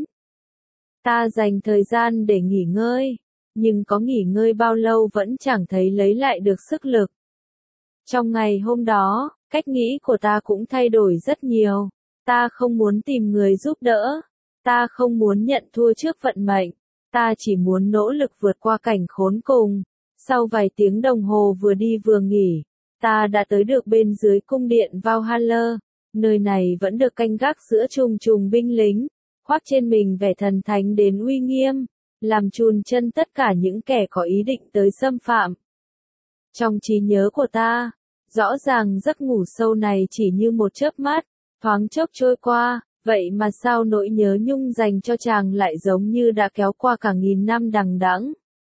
Ta dành thời gian để nghỉ ngơi, nhưng có nghỉ ngơi bao lâu vẫn chẳng thấy lấy lại được sức lực. Trong ngày hôm đó, cách nghĩ của ta cũng thay đổi rất nhiều. Ta không muốn tìm người giúp đỡ. Ta không muốn nhận thua trước vận mệnh. Ta chỉ muốn nỗ lực vượt qua cảnh khốn cùng. Sau vài tiếng đồng hồ vừa đi vừa nghỉ, ta đã tới được bên dưới cung điện Valhalla. Nơi này vẫn được canh gác giữa trùng trùng binh lính, khoác trên mình vẻ thần thánh đến uy nghiêm, làm chùn chân tất cả những kẻ có ý định tới xâm phạm. Trong trí nhớ của ta, rõ ràng giấc ngủ sâu này chỉ như một chớp mắt, thoáng chốc trôi qua, vậy mà sao nỗi nhớ nhung dành cho chàng lại giống như đã kéo qua cả nghìn năm đằng đẵng.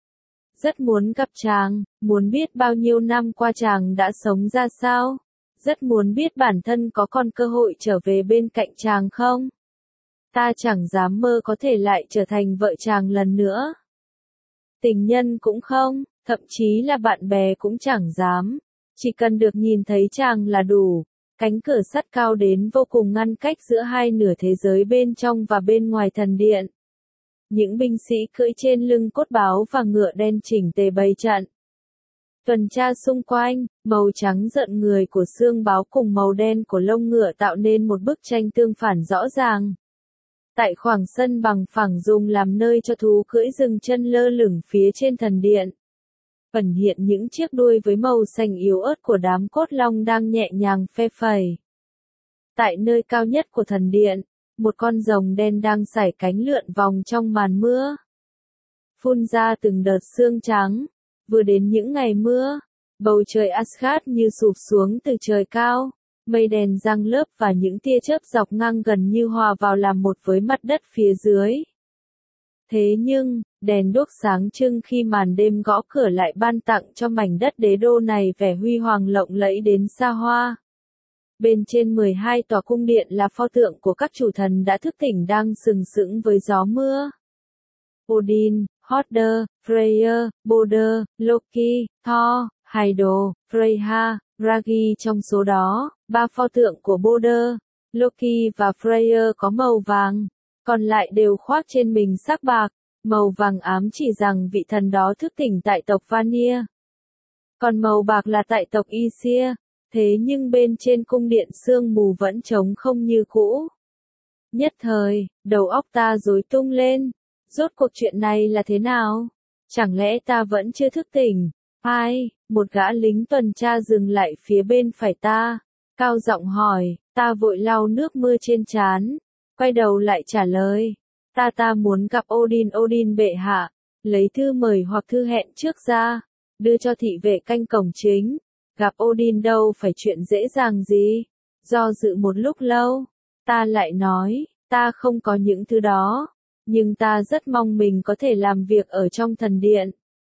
Rất muốn gặp chàng, muốn biết bao nhiêu năm qua chàng đã sống ra sao, rất muốn biết bản thân có còn cơ hội trở về bên cạnh chàng không. Ta chẳng dám mơ có thể lại trở thành vợ chàng lần nữa. Tình nhân cũng không, thậm chí là bạn bè cũng chẳng dám. Chỉ cần được nhìn thấy chàng là đủ. Cánh cửa sắt cao đến vô cùng ngăn cách giữa hai nửa thế giới bên trong và bên ngoài thần điện. Những binh sĩ cưỡi trên lưng cốt báo và ngựa đen chỉnh tề bày trận. Tuần tra xung quanh, màu trắng rợn người của xương báo cùng màu đen của lông ngựa tạo nên một bức tranh tương phản rõ ràng. Tại khoảng sân bằng phẳng dùng làm nơi cho thú cưỡi dừng chân lơ lửng phía trên thần điện. Ẩn hiện những chiếc đuôi với màu xanh yếu ớt của đám cốt long đang nhẹ nhàng phe phẩy. Tại nơi cao nhất của thần điện, một con rồng đen đang sải cánh lượn vòng trong màn mưa. Phun ra từng đợt sương trắng, vừa đến những ngày mưa, bầu trời Asgard như sụp xuống từ trời cao, mây đèn giăng lớp và những tia chớp dọc ngang gần như hòa vào làm một với mặt đất phía dưới. Thế nhưng, đèn đuốc sáng trưng khi màn đêm gõ cửa lại ban tặng cho mảnh đất đế đô này vẻ huy hoàng lộng lẫy đến xa hoa. Bên trên mười hai tòa cung điện là pho tượng của các chủ thần đã thức tỉnh đang sừng sững với gió mưa. Odin, Hodder, Freyr, Balder, Loki, Thor, Heidel, Freyja, Ragi trong số đó, ba pho tượng của Balder, Loki và Freyr có màu vàng, còn lại đều khoác trên mình sắc bạc, màu vàng ám chỉ rằng vị thần đó thức tỉnh tại tộc Vanir. Còn màu bạc là tại tộc Aesir, thế nhưng bên trên cung điện sương mù vẫn trống không như cũ. Nhất thời, đầu óc ta rối tung lên, rốt cuộc chuyện này là thế nào? Chẳng lẽ ta vẫn chưa thức tỉnh? Ai, một gã lính tuần tra dừng lại phía bên phải ta, cao giọng hỏi, ta vội lau nước mưa trên trán, quay đầu lại trả lời, ta ta muốn gặp Odin Odin bệ hạ, lấy thư mời hoặc thư hẹn trước ra, đưa cho thị vệ canh cổng chính, gặp Odin đâu phải chuyện dễ dàng gì, do dự một lúc lâu, ta lại nói, ta không có những thứ đó, nhưng ta rất mong mình có thể làm việc ở trong thần điện.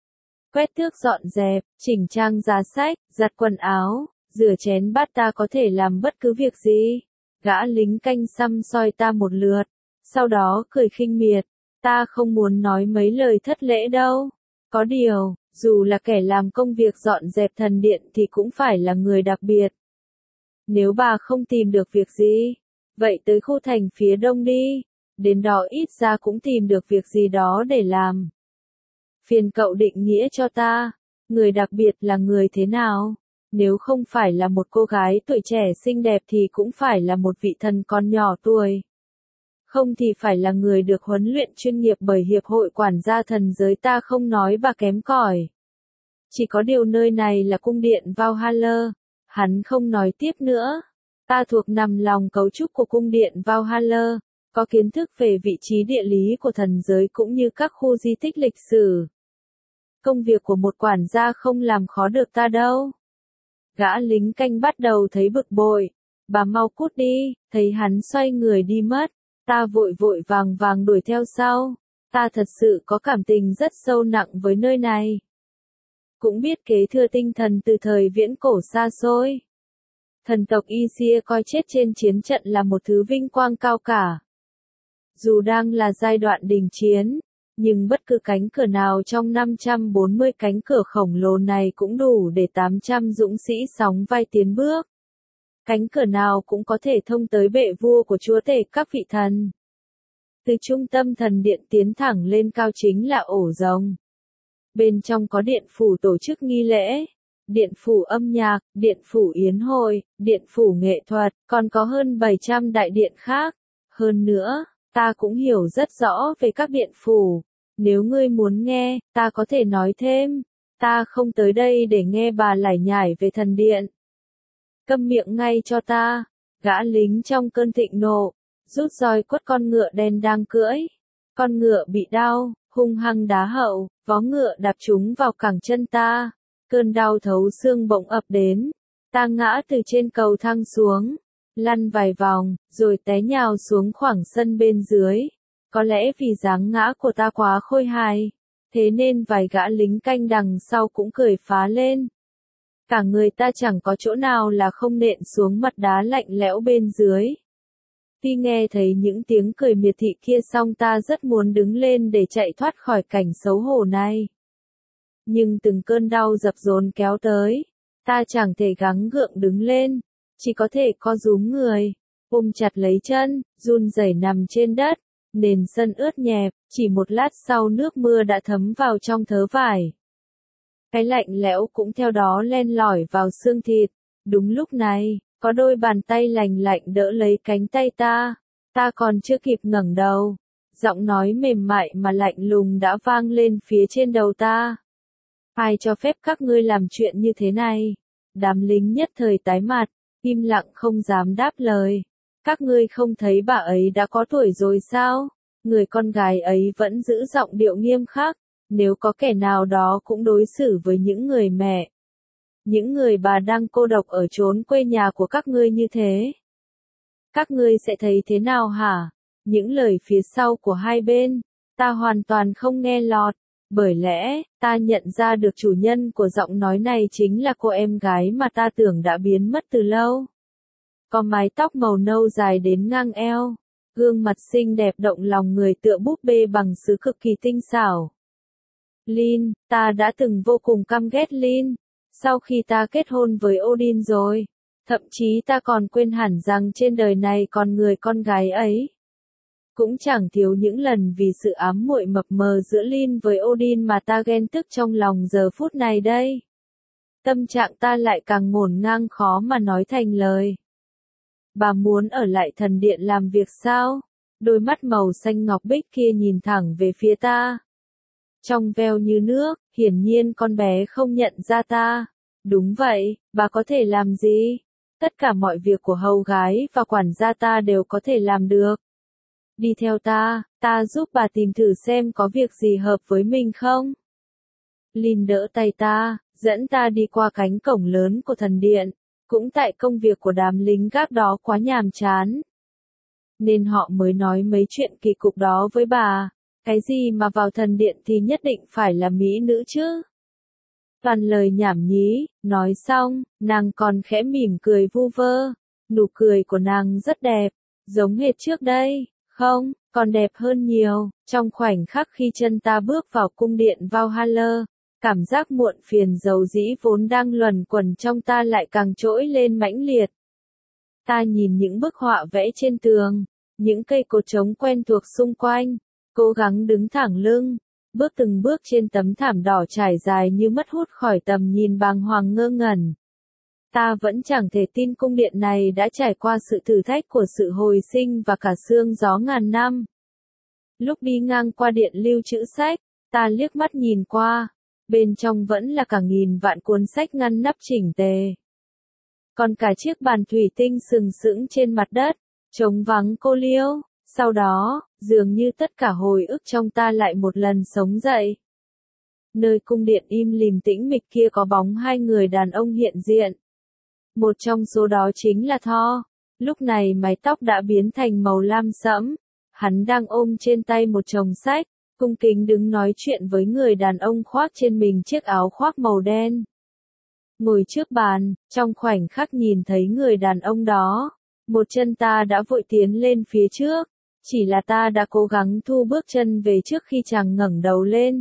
Quét tước dọn dẹp, chỉnh trang giá sách, giặt quần áo, rửa chén bát ta có thể làm bất cứ việc gì. Gã lính canh xăm soi ta một lượt, sau đó cười khinh miệt, ta không muốn nói mấy lời thất lễ đâu. Có điều, dù là kẻ làm công việc dọn dẹp thần điện thì cũng phải là người đặc biệt. Nếu bà không tìm được việc gì, vậy tới khu thành phía đông đi, đến đó ít ra cũng tìm được việc gì đó để làm. Phiền cậu định nghĩa cho ta, người đặc biệt là người thế nào? Nếu không phải là một cô gái tuổi trẻ xinh đẹp thì cũng phải là một vị thần còn nhỏ tuổi. Không thì phải là người được huấn luyện chuyên nghiệp bởi Hiệp hội Quản gia thần giới ta không nói bà kém cỏi. Chỉ có điều nơi này là cung điện Valhalla. Hắn không nói tiếp nữa. Ta thuộc nằm lòng cấu trúc của cung điện Valhalla, có kiến thức về vị trí địa lý của thần giới cũng như các khu di tích lịch sử. Công việc của một quản gia không làm khó được ta đâu. Gã lính canh bắt đầu thấy bực bội. Bà mau cút đi, thấy hắn xoay người đi mất. Ta vội vội vàng vàng đuổi theo sau. Ta thật sự có cảm tình rất sâu nặng với nơi này. cũng biết kế thừa tinh thần từ thời viễn cổ xa xôi. Thần tộc Isia coi chết trên chiến trận là một thứ vinh quang cao cả. Dù đang là giai đoạn đình chiến, nhưng bất cứ cánh cửa nào trong năm trăm bốn mươi cánh cửa khổng lồ này cũng đủ để tám trăm dũng sĩ sóng vai tiến bước. Cánh cửa nào cũng có thể thông tới bệ vua của chúa tể các vị thần. Từ trung tâm thần điện tiến thẳng lên cao chính là ổ rồng. Bên trong có điện phủ tổ chức nghi lễ, điện phủ âm nhạc, điện phủ yến hội, điện phủ nghệ thuật, còn có hơn bảy trăm đại điện khác. Hơn nữa, ta cũng hiểu rất rõ về các điện phủ. Nếu ngươi muốn nghe, ta có thể nói thêm. Ta không tới đây để nghe bà lải nhải về thần điện. Câm miệng ngay cho ta. Gã lính trong cơn thịnh nộ, rút roi quất con ngựa đen đang cưỡi. Con ngựa bị đau, hung hăng đá hậu, vó ngựa đạp trúng vào cẳng chân ta. Cơn đau thấu xương bỗng ập đến. Ta ngã từ trên cầu thang xuống, lăn vài vòng, rồi té nhào xuống khoảng sân bên dưới. Có lẽ vì dáng ngã của ta quá khôi hài, thế nên vài gã lính canh đằng sau cũng cười phá lên. Cả người ta chẳng có chỗ nào là không nện xuống mặt đá lạnh lẽo bên dưới. Khi nghe thấy những tiếng cười miệt thị kia xong ta rất muốn đứng lên để chạy thoát khỏi cảnh xấu hổ này. Nhưng từng cơn đau dập dồn kéo tới, ta chẳng thể gắng gượng đứng lên, chỉ có thể co rúm người, ôm chặt lấy chân, run rẩy nằm trên đất. Nền sân ướt nhẹp, chỉ một lát sau nước mưa đã thấm vào trong thớ vải. Cái lạnh lẽo cũng theo đó len lỏi vào xương thịt. Đúng lúc này, có đôi bàn tay lành lạnh đỡ lấy cánh tay ta. Ta còn chưa kịp ngẩng đầu, giọng nói mềm mại mà lạnh lùng đã vang lên phía trên đầu ta. Ai cho phép các ngươi làm chuyện như thế này? Đám lính nhất thời tái mặt, im lặng không dám đáp lời. Các ngươi không thấy bà ấy đã có tuổi rồi sao? Người con gái ấy vẫn giữ giọng điệu nghiêm khắc. Nếu có kẻ nào đó cũng đối xử với những người mẹ, những người bà đang cô độc ở chốn quê nhà của các ngươi như thế, các ngươi sẽ thấy thế nào hả? Những lời phía sau của hai bên, ta hoàn toàn không nghe lọt. Bởi lẽ, ta nhận ra được chủ nhân của giọng nói này chính là cô em gái mà ta tưởng đã biến mất từ lâu. Có mái tóc màu nâu dài đến ngang eo, gương mặt xinh đẹp động lòng người tựa búp bê bằng sứ cực kỳ tinh xảo. Lin, ta đã từng vô cùng căm ghét Lin, sau khi ta kết hôn với Odin rồi, thậm chí ta còn quên hẳn rằng trên đời này còn người con gái ấy. Cũng chẳng thiếu những lần vì sự ám muội mập mờ giữa Lin với Odin mà ta ghen tức trong lòng giờ phút này đây. Tâm trạng ta lại càng ngổn ngang khó mà nói thành lời. Bà muốn ở lại thần điện làm việc sao? Đôi mắt màu xanh ngọc bích kia nhìn thẳng về phía ta. Trong veo như nước, hiển nhiên con bé không nhận ra ta. Đúng vậy, bà có thể làm gì? Tất cả mọi việc của hầu gái và quản gia ta đều có thể làm được. Đi theo ta, ta giúp bà tìm thử xem có việc gì hợp với mình không? Lin đỡ tay ta, dẫn ta đi qua cánh cổng lớn của thần điện. Cũng tại công việc của đám lính gác đó quá nhàm chán, nên họ mới nói mấy chuyện kỳ cục đó với bà. Cái gì mà vào thần điện thì nhất định phải là mỹ nữ chứ? Toàn lời nhảm nhí. Nói xong, nàng còn khẽ mỉm cười vu vơ. Nụ cười của nàng rất đẹp, giống hệt trước đây. Không, còn đẹp hơn nhiều. Trong khoảnh khắc khi chân ta bước vào cung điện Valhalla, cảm giác muộn phiền dầu dĩ vốn đang luẩn quẩn trong ta lại càng trỗi lên mãnh liệt. Ta nhìn những bức họa vẽ trên tường, những cây cột trống quen thuộc xung quanh, cố gắng đứng thẳng lưng, bước từng bước trên tấm thảm đỏ trải dài như mất hút khỏi tầm nhìn bàng hoàng ngơ ngẩn. Ta vẫn chẳng thể tin cung điện này đã trải qua sự thử thách của sự hồi sinh và cả sương gió ngàn năm. Lúc đi ngang qua điện lưu trữ sách, ta liếc mắt nhìn qua. Bên trong vẫn là cả nghìn vạn cuốn sách ngăn nắp chỉnh tề. Còn cả chiếc bàn thủy tinh sừng sững trên mặt đất, trống vắng cô liêu. Sau đó, dường như tất cả hồi ức trong ta lại một lần sống dậy. Nơi cung điện im lìm tĩnh mịch kia có bóng hai người đàn ông hiện diện. Một trong số đó chính là Thor. Lúc này mái tóc đã biến thành màu lam sẫm. Hắn đang ôm trên tay một chồng sách, cung kính đứng nói chuyện với người đàn ông khoác trên mình chiếc áo khoác màu đen. Ngồi trước bàn, trong khoảnh khắc nhìn thấy người đàn ông đó, một chân ta đã vội tiến lên phía trước, chỉ là ta đã cố gắng thu bước chân về trước khi chàng ngẩng đầu lên.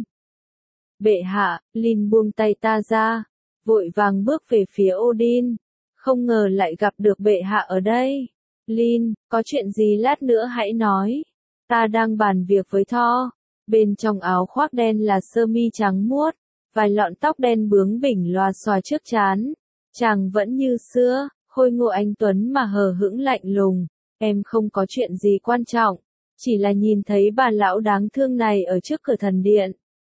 Bệ hạ, Lin buông tay ta ra, vội vàng bước về phía Odin, không ngờ lại gặp được bệ hạ ở đây. Lin, có chuyện gì lát nữa hãy nói, ta đang bàn việc với Thor. Bên trong áo khoác đen là sơ mi trắng muốt, vài lọn tóc đen bướng bỉnh lòa xòa trước trán. Chàng vẫn như xưa, khôi ngô anh tuấn mà hờ hững lạnh lùng. Em không có chuyện gì quan trọng, chỉ là nhìn thấy bà lão đáng thương này ở trước cửa thần điện,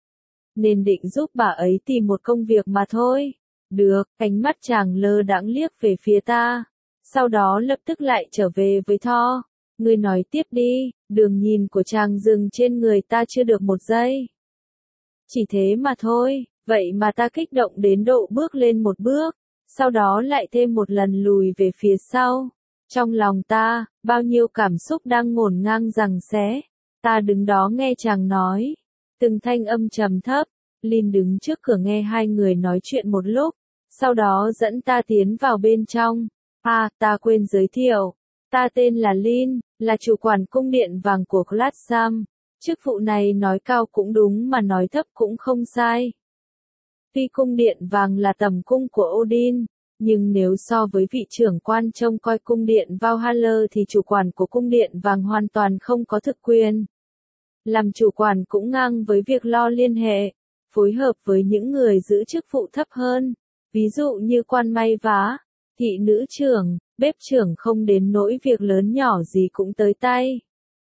nên định giúp bà ấy tìm một công việc mà thôi. Được, ánh mắt chàng lơ đãng liếc về phía ta, sau đó lập tức lại trở về với Thor. Ngươi nói tiếp đi. Đường nhìn của chàng dừng trên người ta chưa được một giây. Chỉ thế mà thôi, vậy mà ta kích động đến độ bước lên một bước, sau đó lại thêm một lần lùi về phía sau. Trong lòng ta, bao nhiêu cảm xúc đang ngổn ngang giằng xé. Ta đứng đó nghe chàng nói, từng thanh âm trầm thấp. Lin đứng trước cửa nghe hai người nói chuyện một lúc, sau đó dẫn ta tiến vào bên trong. À, ta quên giới thiệu. Ta tên là Lin, là chủ quản cung điện vàng của Gladsam. Chức vụ này nói cao cũng đúng mà nói thấp cũng không sai. Tuy cung điện vàng là tầm cung của Odin, nhưng nếu so với vị trưởng quan trông coi cung điện Valhalla thì chủ quản của cung điện vàng hoàn toàn không có thực quyền. Làm chủ quản cũng ngang với việc lo liên hệ, phối hợp với những người giữ chức vụ thấp hơn, ví dụ như quan may vá, thị nữ trưởng, bếp trưởng, không đến nỗi việc lớn nhỏ gì cũng tới tay.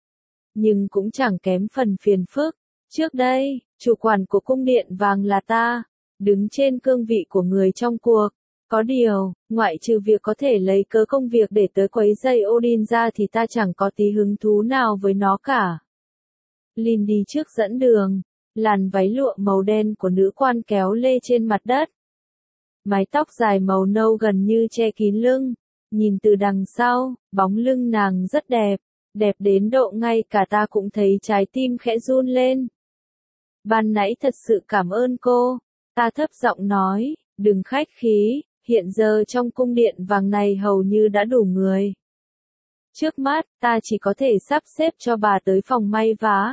Nhưng cũng chẳng kém phần phiền phức. Trước đây, chủ quản của cung điện vàng là ta, đứng trên cương vị của người trong cuộc. Có điều, ngoại trừ việc có thể lấy cớ công việc để tới quấy rầy Odin ra thì ta chẳng có tí hứng thú nào với nó cả. Lin đi trước dẫn đường, làn váy lụa màu đen của nữ quan kéo lê trên mặt đất. Mái tóc dài màu nâu gần như che kín lưng, nhìn từ đằng sau, bóng lưng nàng rất đẹp, đẹp đến độ ngay cả ta cũng thấy trái tim khẽ run lên. Ban nãy thật sự cảm ơn cô, ta thấp giọng nói, đừng khách khí, hiện giờ trong cung điện vàng này hầu như đã đủ người. Trước mắt, ta chỉ có thể sắp xếp cho bà tới phòng may vá.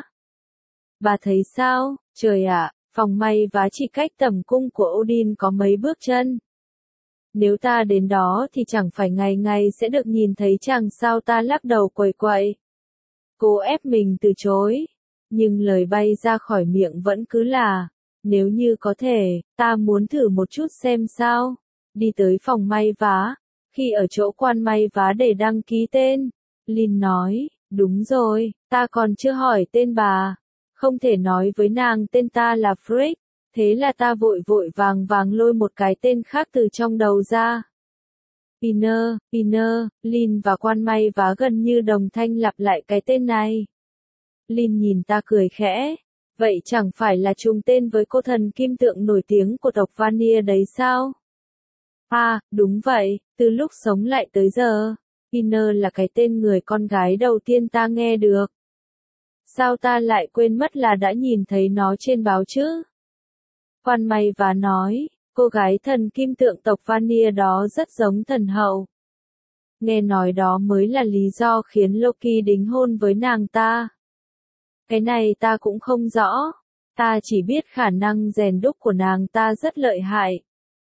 Bà thấy sao? Trời ạ, phòng may vá chỉ cách tầm cung của Odin có mấy bước chân. Nếu ta đến đó thì chẳng phải ngày ngày sẽ được nhìn thấy chàng sao? Ta lắc đầu quẩy quậy. Cố ép mình từ chối, nhưng lời bay ra khỏi miệng vẫn cứ là, nếu như có thể, ta muốn thử một chút xem sao. Đi tới phòng may vá, khi ở chỗ quan may vá để đăng ký tên, Lin nói, đúng rồi, ta còn chưa hỏi tên bà. Không thể nói với nàng tên ta là Frick, thế là ta vội vội vàng vàng lôi một cái tên khác từ trong đầu ra. Piner, Piner, Lin và quan may vá gần như đồng thanh lặp lại cái tên này. Lin nhìn ta cười khẽ, vậy chẳng phải là trùng tên với cô thần kim tượng nổi tiếng của tộc Vanir đấy sao? À, đúng vậy, từ lúc sống lại tới giờ, Piner là cái tên người con gái đầu tiên ta nghe được. Sao ta lại quên mất là đã nhìn thấy nó trên báo chứ? Quan may và nói, cô gái thần kim tượng tộc Vanir đó rất giống thần hậu. Nghe nói đó mới là lý do khiến Loki đính hôn với nàng ta. Cái này ta cũng không rõ, ta chỉ biết khả năng rèn đúc của nàng ta rất lợi hại.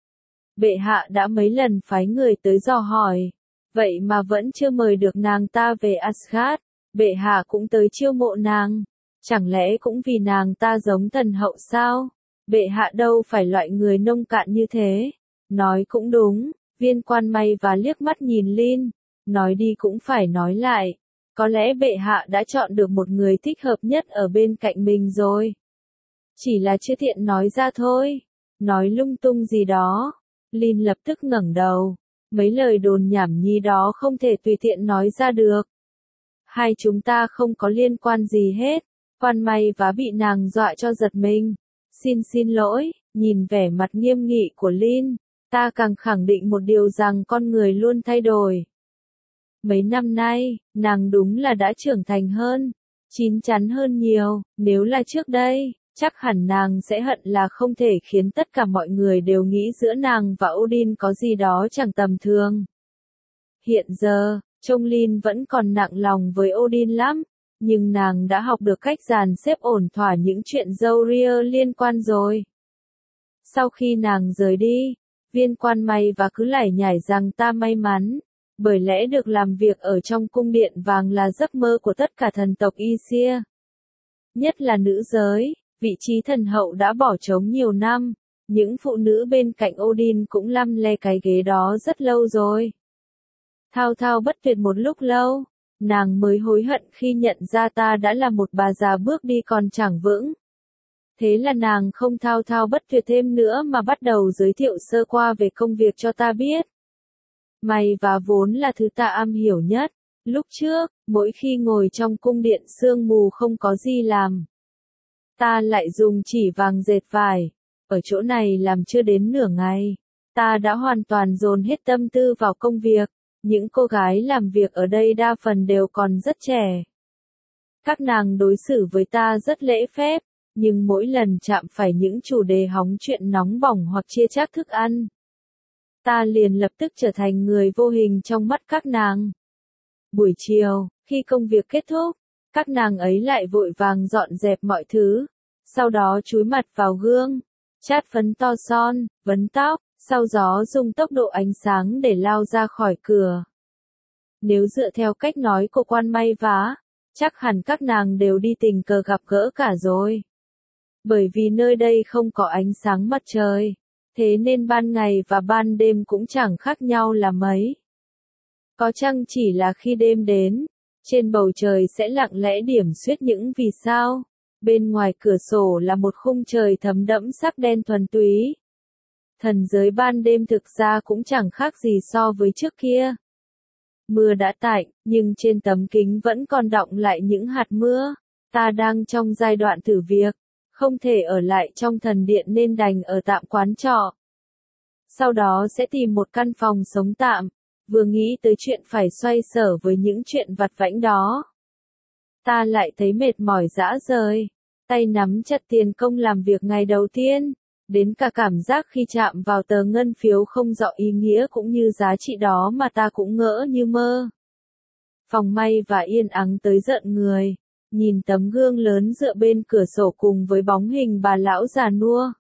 Bệ hạ đã mấy lần phái người tới dò hỏi, vậy mà vẫn chưa mời được nàng ta về Asgard. Bệ hạ cũng tới chiêu mộ nàng, chẳng lẽ cũng vì nàng ta giống thần hậu sao? Bệ hạ đâu phải loại người nông cạn như thế. Nói cũng đúng, viên quan may và liếc mắt nhìn Lin, nói đi cũng phải nói lại, có lẽ bệ hạ đã chọn được một người thích hợp nhất ở bên cạnh mình rồi. Chỉ là chưa tiện nói ra thôi, nói lung tung gì đó. Lin lập tức ngẩng đầu, mấy lời đồn nhảm nhí đó không thể tùy tiện nói ra được. Hai chúng ta không có liên quan gì hết. Quan may vá bị nàng dọa cho giật mình. Xin xin lỗi, nhìn vẻ mặt nghiêm nghị của Lin, ta càng khẳng định một điều rằng con người luôn thay đổi. Mấy năm nay, nàng đúng là đã trưởng thành hơn. chín chắn hơn nhiều, nếu là trước đây, chắc hẳn nàng sẽ hận là không thể khiến tất cả mọi người đều nghĩ giữa nàng và Odin có gì đó chẳng tầm thường. Hiện giờ, Trông Linh vẫn còn nặng lòng với Odin lắm, nhưng nàng đã học được cách dàn xếp ổn thỏa những chuyện râu ria liên quan rồi. Sau khi nàng rời đi, Viên Quan may và cứ lải nhải rằng ta may mắn, bởi lẽ được làm việc ở trong cung điện vàng là giấc mơ của tất cả thần tộc Aesir. Nhất là nữ giới, vị trí thần hậu đã bỏ trống nhiều năm, những phụ nữ bên cạnh Odin cũng lăm le cái ghế đó rất lâu rồi. Thao thao bất tuyệt một lúc lâu, nàng mới hối hận khi nhận ra ta đã là một bà già bước đi còn chẳng vững. Thế là nàng không thao thao bất tuyệt thêm nữa mà bắt đầu giới thiệu sơ qua về công việc cho ta biết. May và vốn là thứ ta am hiểu nhất. Lúc trước, mỗi khi ngồi trong cung điện sương mù không có gì làm, ta lại dùng chỉ vàng dệt vải. Ở chỗ này làm chưa đến nửa ngày, ta đã hoàn toàn dồn hết tâm tư vào công việc. Những cô gái làm việc ở đây đa phần đều còn rất trẻ. Các nàng đối xử với ta rất lễ phép, nhưng mỗi lần chạm phải những chủ đề hóng chuyện nóng bỏng hoặc chia chác thức ăn, ta liền lập tức trở thành người vô hình trong mắt các nàng. Buổi chiều, khi công việc kết thúc, các nàng ấy lại vội vàng dọn dẹp mọi thứ, sau đó chúi mặt vào gương, chát phấn to son, vấn tóc, sau gió dùng tốc độ ánh sáng để lao ra khỏi cửa. Nếu dựa theo cách nói của Quan may vá, chắc hẳn các nàng đều đi tình cờ gặp gỡ cả rồi. Bởi vì nơi đây không có ánh sáng mặt trời, thế nên ban ngày và ban đêm cũng chẳng khác nhau là mấy. Có chăng chỉ là khi đêm đến, trên bầu trời sẽ lặng lẽ điểm xuyết những vì sao, bên ngoài cửa sổ là một khung trời thấm đẫm sắc đen thuần túy. Thần giới ban đêm thực ra cũng chẳng khác gì so với trước kia. Mưa đã tạnh, nhưng trên tấm kính vẫn còn đọng lại những hạt mưa. Ta đang trong giai đoạn thử việc, không thể ở lại trong thần điện nên đành ở tạm quán trọ. Sau đó sẽ tìm một căn phòng sống tạm, vừa nghĩ tới chuyện phải xoay sở với những chuyện vặt vãnh đó. Ta lại thấy mệt mỏi rã rời, tay nắm chặt tiền công làm việc ngày đầu tiên. Đến cả cảm giác khi chạm vào tờ ngân phiếu không rõ ý nghĩa cũng như giá trị đó mà ta cũng ngỡ như mơ. Phòng may và yên ắng tới giận người, nhìn tấm gương lớn dựa bên cửa sổ cùng với bóng hình bà lão già nua.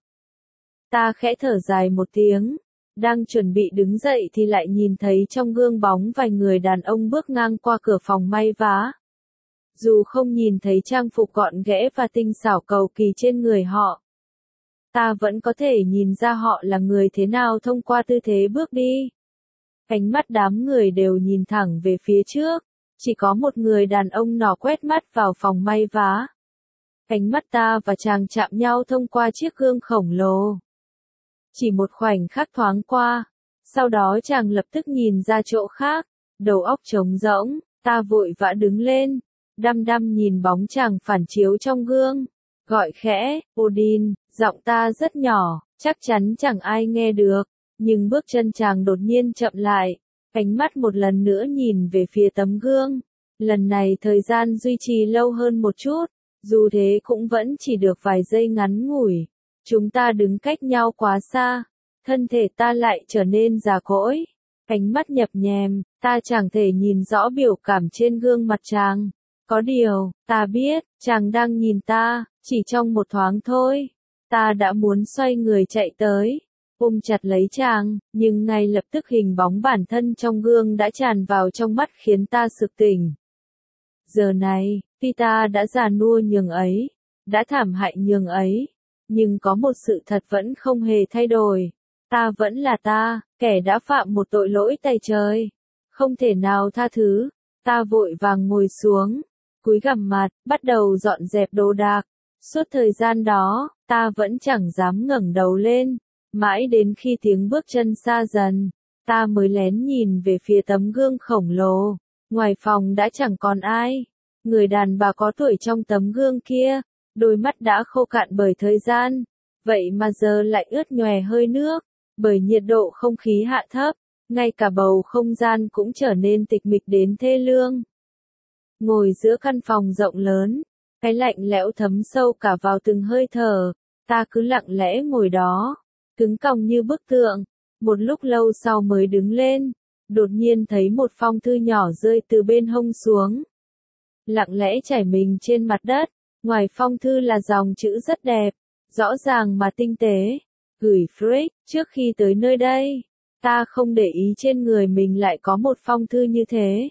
Ta khẽ thở dài một tiếng, đang chuẩn bị đứng dậy thì lại nhìn thấy trong gương bóng vài người đàn ông bước ngang qua cửa phòng may vá. Dù không nhìn thấy trang phục gọn ghẽ và tinh xảo cầu kỳ trên người họ, ta vẫn có thể nhìn ra họ là người thế nào thông qua tư thế bước đi. Ánh mắt đám người đều nhìn thẳng về phía trước, chỉ có một người đàn ông nọ quét mắt vào phòng may vá. Ánh mắt ta và chàng chạm nhau thông qua chiếc gương khổng lồ. Chỉ một khoảnh khắc thoáng qua, sau đó chàng lập tức nhìn ra chỗ khác, đầu óc trống rỗng, ta vội vã đứng lên, đăm đăm nhìn bóng chàng phản chiếu trong gương. Gọi khẽ, Odin, giọng ta rất nhỏ, chắc chắn chẳng ai nghe được, nhưng bước chân chàng đột nhiên chậm lại, ánh mắt một lần nữa nhìn về phía tấm gương. Lần này thời gian duy trì lâu hơn một chút, dù thế cũng vẫn chỉ được vài giây ngắn ngủi. Chúng ta đứng cách nhau quá xa, thân thể ta lại trở nên già cỗi, ánh mắt nhập nhèm, ta chẳng thể nhìn rõ biểu cảm trên gương mặt chàng. Có điều, ta biết, chàng đang nhìn ta, chỉ trong một thoáng thôi. Ta đã muốn xoay người chạy tới, ôm chặt lấy chàng, nhưng ngay lập tức hình bóng bản thân trong gương đã tràn vào trong mắt khiến ta sực tỉnh. Giờ này, tuy ta đã già nua nhường ấy, đã thảm hại nhường ấy, nhưng có một sự thật vẫn không hề thay đổi. Ta vẫn là ta, kẻ đã phạm một tội lỗi tày trời, không thể nào tha thứ. Ta vội vàng ngồi xuống, cúi gằm mặt, bắt đầu dọn dẹp đồ đạc. Suốt thời gian đó, ta vẫn chẳng dám ngẩng đầu lên, mãi đến khi tiếng bước chân xa dần, ta mới lén nhìn về phía tấm gương khổng lồ. Ngoài phòng đã chẳng còn ai. Người đàn bà có tuổi trong tấm gương kia, đôi mắt đã khô cạn bởi thời gian, vậy mà giờ lại ướt nhòe hơi nước, bởi nhiệt độ không khí hạ thấp, ngay cả bầu không gian cũng trở nên tịch mịch đến thê lương. ngồi giữa căn phòng rộng lớn, cái lạnh lẽo thấm sâu cả vào từng hơi thở, ta cứ lặng lẽ ngồi đó, cứng còng như bức tượng, một lúc lâu sau mới đứng lên, đột nhiên thấy một phong thư nhỏ rơi từ bên hông xuống. Lặng lẽ trải mình trên mặt đất, ngoài phong thư là dòng chữ rất đẹp, rõ ràng mà tinh tế, gửi Frick, trước khi tới nơi đây, ta không để ý trên người mình lại có một phong thư như thế.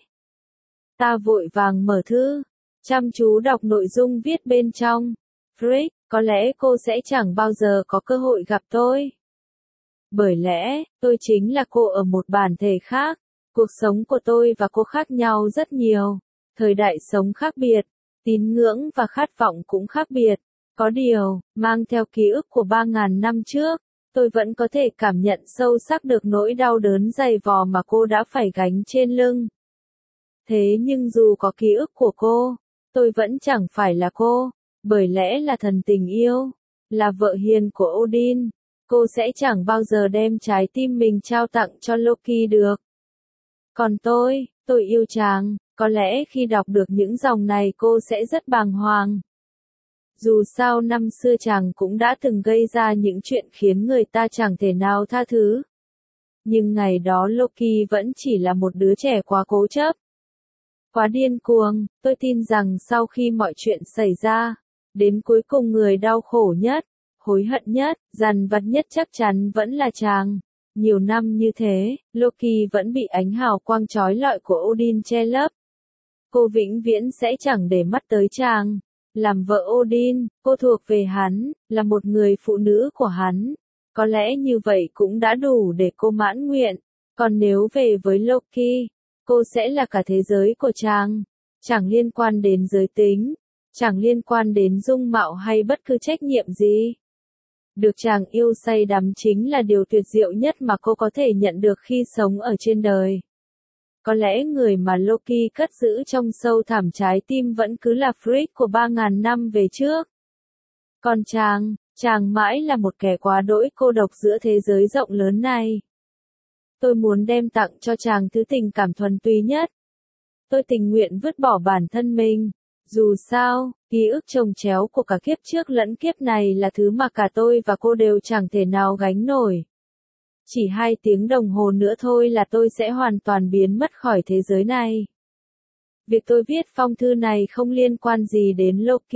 Ta vội vàng mở thư, chăm chú đọc nội dung viết bên trong. Frick, có lẽ cô sẽ chẳng bao giờ có cơ hội gặp tôi. Bởi lẽ, tôi chính là cô ở một bản thể khác, cuộc sống của tôi và cô khác nhau rất nhiều, thời đại sống khác biệt, tín ngưỡng và khát vọng cũng khác biệt. Có điều, mang theo ký ức của ba ngàn năm trước, tôi vẫn có thể cảm nhận sâu sắc được nỗi đau đớn dày vò mà cô đã phải gánh trên lưng. Thế nhưng dù có ký ức của cô, tôi vẫn chẳng phải là cô, bởi lẽ là thần tình yêu, là vợ hiền của Odin, cô sẽ chẳng bao giờ đem trái tim mình trao tặng cho Loki được. Còn tôi, tôi yêu chàng, có lẽ khi đọc được những dòng này cô sẽ rất bàng hoàng. Dù sao năm xưa chàng cũng đã từng gây ra những chuyện khiến người ta chẳng thể nào tha thứ. Nhưng ngày đó Loki vẫn chỉ là một đứa trẻ quá cố chấp, quá điên cuồng. Tôi tin rằng sau khi mọi chuyện xảy ra, đến cuối cùng người đau khổ nhất, hối hận nhất, dằn vặt nhất chắc chắn vẫn là chàng. Nhiều năm như thế, Loki vẫn bị ánh hào quang chói lọi của Odin che lấp. Cô vĩnh viễn sẽ chẳng để mắt tới chàng. Làm vợ Odin, cô thuộc về hắn, là một người phụ nữ của hắn. Có lẽ như vậy cũng đã đủ để cô mãn nguyện. Còn nếu về với Loki, cô sẽ là cả thế giới của chàng. Chẳng liên quan đến giới tính, chẳng liên quan đến dung mạo hay bất cứ trách nhiệm gì. Được chàng yêu say đắm chính là điều tuyệt diệu nhất mà cô có thể nhận được khi sống ở trên đời. Có lẽ người mà Loki cất giữ trong sâu thẳm trái tim vẫn cứ là Frick của ba ngàn năm về trước. Còn chàng, chàng mãi là một kẻ quá đỗi cô độc giữa thế giới rộng lớn này. Tôi muốn đem tặng cho chàng thứ tình cảm thuần túy nhất. Tôi tình nguyện vứt bỏ bản thân mình. Dù sao, ký ức chồng chéo của cả kiếp trước lẫn kiếp này là thứ mà cả tôi và cô đều chẳng thể nào gánh nổi. Chỉ hai tiếng đồng hồ nữa thôi là tôi sẽ hoàn toàn biến mất khỏi thế giới này. Việc tôi viết phong thư này không liên quan gì đến Loki.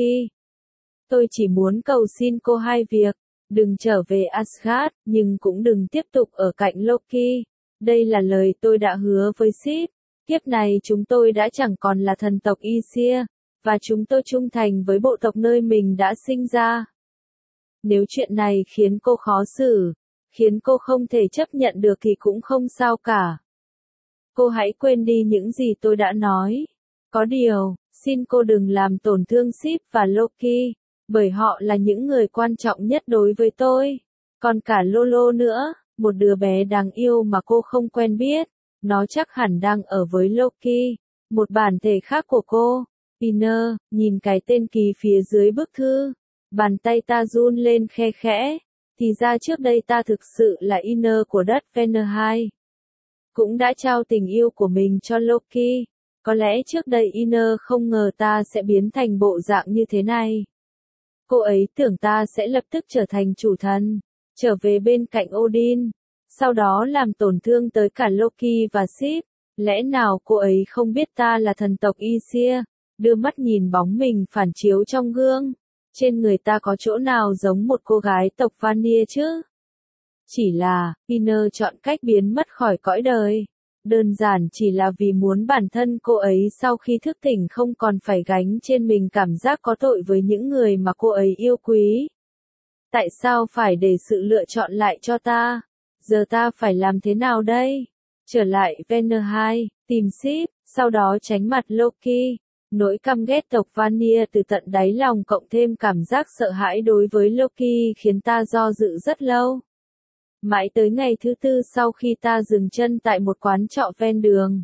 Tôi chỉ muốn cầu xin cô hai việc. Đừng trở về Asgard, nhưng cũng đừng tiếp tục ở cạnh Loki. Đây là lời tôi đã hứa với Sif. Kiếp này chúng tôi đã chẳng còn là thần tộc Aesir, và chúng tôi trung thành với bộ tộc nơi mình đã sinh ra. Nếu chuyện này khiến cô khó xử, khiến cô không thể chấp nhận được thì cũng không sao cả. Cô hãy quên đi những gì tôi đã nói. Có điều, xin cô đừng làm tổn thương Sif và Loki, bởi họ là những người quan trọng nhất đối với tôi. Còn cả Lolo nữa, một đứa bé đáng yêu mà cô không quen biết, nó chắc hẳn đang ở với Loki, một bản thể khác của cô. Inner, nhìn cái tên ký phía dưới bức thư. Bàn tay ta run lên khe khẽ. Thì ra trước đây ta thực sự là Inner của đất Venner. Cũng đã trao tình yêu của mình cho Loki. Có lẽ trước đây Inner không ngờ ta sẽ biến thành bộ dạng như thế này. Cô ấy tưởng ta sẽ lập tức trở thành chủ thần, trở về bên cạnh Odin, sau đó làm tổn thương tới cả Loki và Sif. Lẽ nào cô ấy không biết ta là thần tộc Aesir? Đưa mắt nhìn bóng mình phản chiếu trong gương. Trên người ta có chỗ nào giống một cô gái tộc Vanir chứ? Chỉ là, Inner chọn cách biến mất khỏi cõi đời. Đơn giản chỉ là vì muốn bản thân cô ấy sau khi thức tỉnh không còn phải gánh trên mình cảm giác có tội với những người mà cô ấy yêu quý. Tại sao phải để sự lựa chọn lại cho ta? Giờ ta phải làm thế nào đây? Trở lại Venner hai, tìm Sif, sau đó tránh mặt Loki. Nỗi căm ghét tộc Vanir từ tận đáy lòng cộng thêm cảm giác sợ hãi đối với Loki khiến ta do dự rất lâu. Mãi tới ngày thứ tư sau khi ta dừng chân tại một quán trọ ven đường,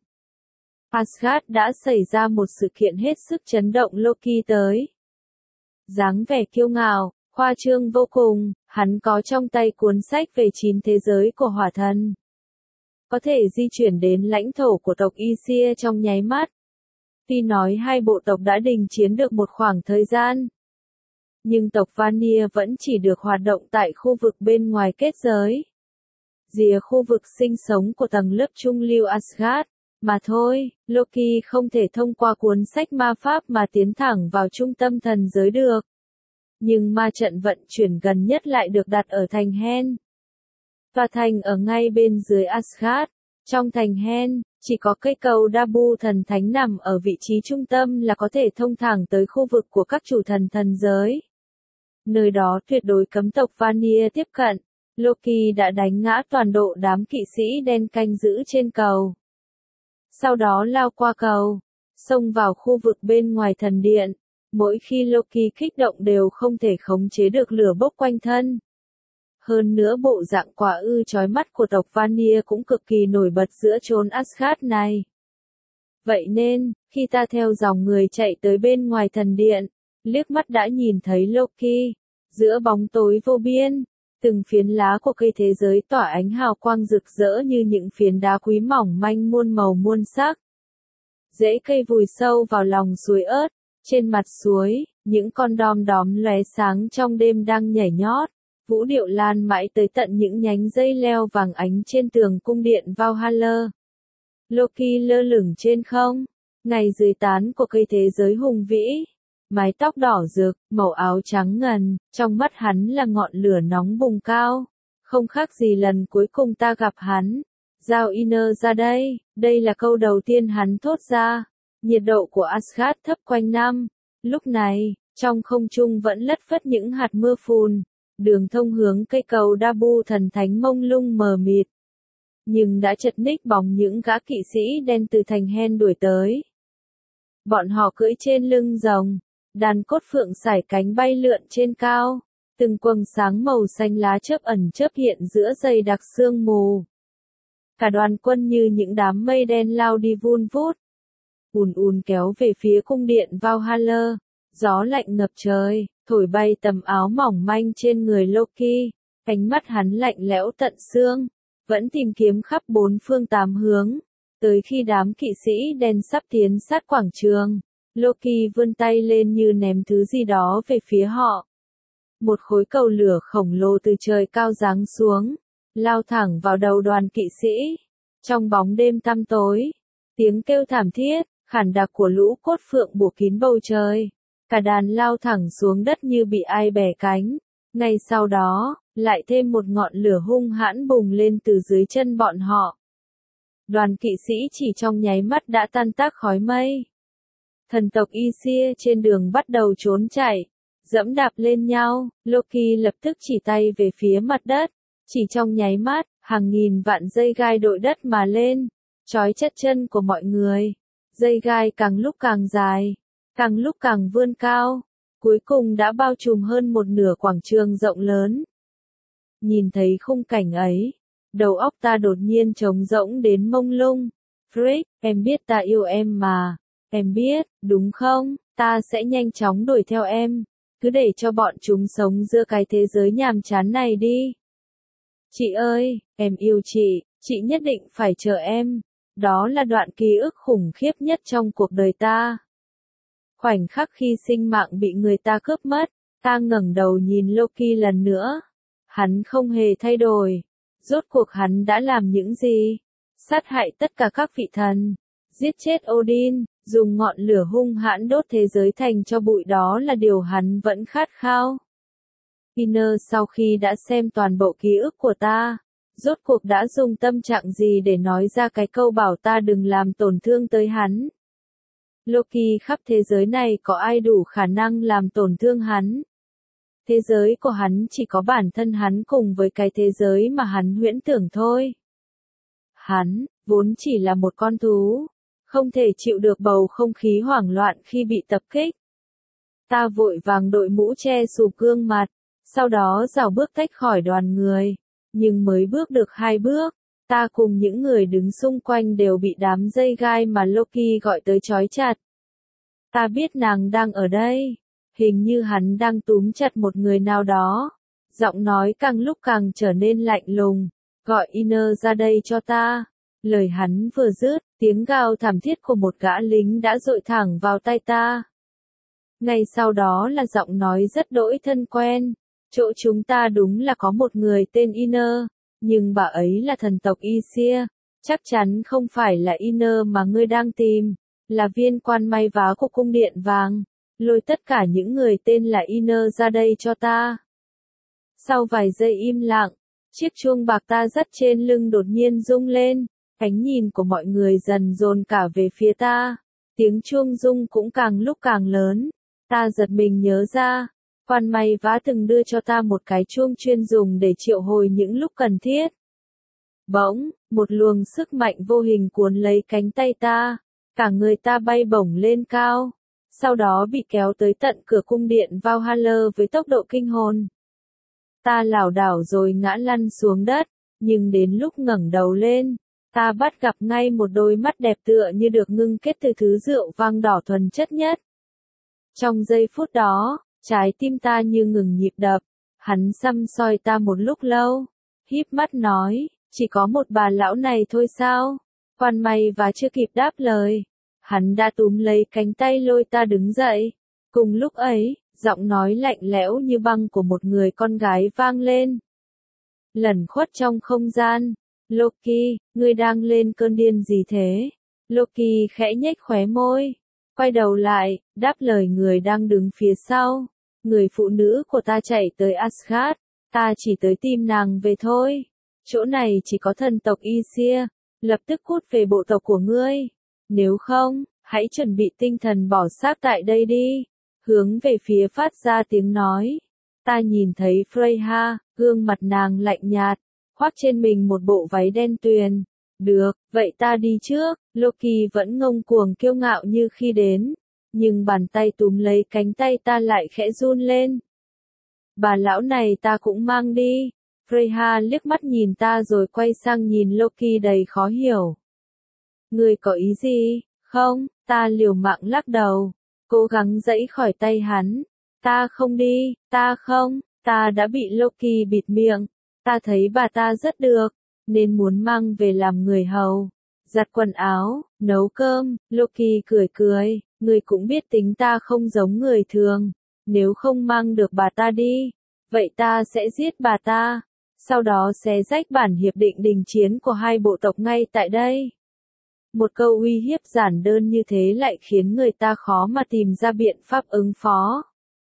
Asgard đã xảy ra một sự kiện hết sức chấn động Loki tới. Dáng vẻ kiêu ngạo, khoa trương vô cùng, hắn có trong tay cuốn sách về chín thế giới của hỏa thần. Có thể di chuyển đến lãnh thổ của tộc Aesir trong nháy mắt. Tuy nói hai bộ tộc đã đình chiến được một khoảng thời gian, nhưng tộc Vanir vẫn chỉ được hoạt động tại khu vực bên ngoài kết giới, rìa khu vực sinh sống của tầng lớp trung lưu Asgard, mà thôi. Loki không thể thông qua cuốn sách ma pháp mà tiến thẳng vào trung tâm thần giới được. Nhưng ma trận vận chuyển gần nhất lại được đặt ở thành Hel. Tòa thành ở ngay bên dưới Asgard. Trong thành Hel, chỉ có cây cầu Dabu thần thánh nằm ở vị trí trung tâm là có thể thông thẳng tới khu vực của các chủ thần thần giới. Nơi đó tuyệt đối cấm tộc Vanir tiếp cận. Loki đã đánh ngã toàn bộ đám kỵ sĩ đen canh giữ trên cầu. Sau đó lao qua cầu, xông vào khu vực bên ngoài thần điện. Mỗi khi Loki kích động đều không thể khống chế được lửa bốc quanh thân. Hơn nữa bộ dạng quả ư chói mắt của tộc Vanir cũng cực kỳ nổi bật giữa chốn Asgard này. Vậy nên, khi ta theo dòng người chạy tới bên ngoài thần điện, liếc mắt đã nhìn thấy Loki, giữa bóng tối vô biên, từng phiến lá của cây thế giới tỏa ánh hào quang rực rỡ như những phiến đá quý mỏng manh muôn màu muôn sắc. Rễ cây vùi sâu vào lòng suối ớt, trên mặt suối, những con đom đóm lóe sáng trong đêm đang nhảy nhót. Vũ điệu lan mãi tới tận những nhánh dây leo vàng ánh trên tường cung điện Valhalla. Loki lơ lửng trên không, ngay dưới tán của cây thế giới hùng vĩ. Mái tóc đỏ rực, màu áo trắng ngần, trong mắt hắn là ngọn lửa nóng bùng cao. Không khác gì lần cuối cùng ta gặp hắn. Giao Iner ra đây, đây là câu đầu tiên hắn thốt ra. Nhiệt độ của Asgard thấp quanh năm. Lúc này, trong không trung vẫn lất phất những hạt mưa phùn. Đường thông hướng cây cầu Dabu thần thánh mông lung mờ mịt. Nhưng đã chật ních bóng những gã kỵ sĩ đen từ thành Hel đuổi tới. Bọn họ cưỡi trên lưng rồng, đàn cốt phượng sải cánh bay lượn trên cao, từng quầng sáng màu xanh lá chớp ẩn chớp hiện giữa dày đặc sương mù. Cả đoàn quân như những đám mây đen lao đi vun vút, ùn ùn kéo về phía cung điện Valhalla. Gió lạnh ngập trời, thổi bay tầm áo mỏng manh trên người Loki, ánh mắt hắn lạnh lẽo tận xương, vẫn tìm kiếm khắp bốn phương tám hướng, tới khi đám kỵ sĩ đen sắp tiến sát quảng trường, Loki vươn tay lên như ném thứ gì đó về phía họ. Một khối cầu lửa khổng lồ từ trời cao giáng xuống, lao thẳng vào đầu đoàn kỵ sĩ. Trong bóng đêm tăm tối, tiếng kêu thảm thiết, khản đặc của lũ cốt phượng bủa kín bầu trời. Cả đàn lao thẳng xuống đất như bị ai bẻ cánh. Ngay sau đó, lại thêm một ngọn lửa hung hãn bùng lên từ dưới chân bọn họ. Đoàn kỵ sĩ chỉ trong nháy mắt đã tan tác khói mây. Thần tộc Aesir trên đường bắt đầu trốn chạy, dẫm đạp lên nhau. Loki lập tức chỉ tay về phía mặt đất. Chỉ trong nháy mắt, hàng nghìn vạn dây gai đội đất mà lên, trói chặt chân của mọi người. Dây gai càng lúc càng dài, càng lúc càng vươn cao, cuối cùng đã bao trùm hơn một nửa quảng trường rộng lớn. Nhìn thấy khung cảnh ấy, đầu óc ta đột nhiên trống rỗng đến mông lung. Frick, em biết ta yêu em mà, em biết, đúng không? Ta sẽ nhanh chóng đuổi theo em, cứ để cho bọn chúng sống giữa cái thế giới nhàm chán này đi. Chị ơi, em yêu chị, chị nhất định phải chờ em. Đó là đoạn ký ức khủng khiếp nhất trong cuộc đời ta. Khoảnh khắc khi sinh mạng bị người ta cướp mất, ta ngẩng đầu nhìn Loki lần nữa. Hắn không hề thay đổi. Rốt cuộc hắn đã làm những gì? Sát hại tất cả các vị thần, giết chết Odin, dùng ngọn lửa hung hãn đốt thế giới thành cho bụi, đó là điều hắn vẫn khát khao. Iner sau khi đã xem toàn bộ ký ức của ta, rốt cuộc đã dùng tâm trạng gì để nói ra cái câu bảo ta đừng làm tổn thương tới hắn. Loki, khắp thế giới này có ai đủ khả năng làm tổn thương hắn? Thế giới của hắn chỉ có bản thân hắn cùng với cái thế giới mà hắn huyễn tưởng thôi. Hắn, vốn chỉ là một con thú, không thể chịu được bầu không khí hoảng loạn khi bị tập kích. Ta vội vàng đội mũ che xù gương mặt, sau đó rảo bước tách khỏi đoàn người. Nhưng mới bước được hai bước, ta cùng những người đứng xung quanh đều bị đám dây gai mà Loki gọi tới trói chặt. Ta biết nàng đang ở đây, hình như hắn đang túm chặt một người nào đó. Giọng nói càng lúc càng trở nên lạnh lùng, gọi Iner ra đây cho ta. Lời hắn vừa dứt, tiếng gào thảm thiết của một gã lính đã dội thẳng vào tai ta. Ngay sau đó là giọng nói rất đỗi thân quen. Chỗ chúng ta đúng là có một người tên Iner, nhưng bà ấy là thần tộc Isia. Chắc chắn không phải là Iner mà ngươi đang tìm, là viên quan may vá của cung điện vàng. Lôi tất cả những người tên là Iner ra đây cho ta. Sau vài giây im lặng, chiếc chuông bạc ta dắt trên lưng đột nhiên rung lên, ánh nhìn của mọi người dần dồn cả về phía ta. Tiếng chuông rung cũng càng lúc càng lớn, ta giật mình nhớ ra, quan may vá từng đưa cho ta một cái chuông chuyên dùng để triệu hồi những lúc cần thiết. Bỗng, một luồng sức mạnh vô hình cuốn lấy cánh tay ta, cả người ta bay bổng lên cao, sau đó bị kéo tới tận cửa cung điện Valhalla với tốc độ kinh hồn. Ta lảo đảo rồi ngã lăn xuống đất, nhưng đến lúc ngẩng đầu lên, ta bắt gặp ngay một đôi mắt đẹp tựa như được ngưng kết từ thứ rượu vang đỏ thuần chất nhất. Trong giây phút đó, trái tim ta như ngừng nhịp đập, hắn săm soi ta một lúc lâu, híp mắt nói, chỉ có một bà lão này thôi sao? Quan may và chưa kịp đáp lời, hắn đã túm lấy cánh tay lôi ta đứng dậy. Cùng lúc ấy, giọng nói lạnh lẽo như băng của một người con gái vang lên. Lẩn khuất trong không gian, Loki, ngươi đang lên cơn điên gì thế? Loki khẽ nhếch khóe môi, quay đầu lại, đáp lời người đang đứng phía sau. Người phụ nữ của ta chạy tới Asgard, ta chỉ tới tìm nàng về thôi. Chỗ này chỉ có thần tộc Isia, lập tức cút về bộ tộc của ngươi. Nếu không, hãy chuẩn bị tinh thần bỏ xác tại đây đi. Hướng về phía phát ra tiếng nói. Ta nhìn thấy Freyja, gương mặt nàng lạnh nhạt, khoác trên mình một bộ váy đen tuyền. Được, vậy ta đi trước. Loki vẫn ngông cuồng kiêu ngạo như khi đến, nhưng bàn tay túm lấy cánh tay ta lại khẽ run lên. Bà lão này ta cũng mang đi. Freyja liếc mắt nhìn ta rồi quay sang nhìn Loki đầy khó hiểu. Ngươi có ý gì? Không, ta liều mạng lắc đầu, cố gắng giãy khỏi tay hắn. Ta không đi, ta không, ta đã bị Loki bịt miệng. Ta thấy bà ta rất được, nên muốn mang về làm người hầu, giặt quần áo, nấu cơm. Loki cười cười, ngươi cũng biết tính ta không giống người thường. Nếu không mang được bà ta đi, vậy ta sẽ giết bà ta. Sau đó xé rách bản hiệp định đình chiến của hai bộ tộc ngay tại đây. Một câu uy hiếp giản đơn như thế lại khiến người ta khó mà tìm ra biện pháp ứng phó.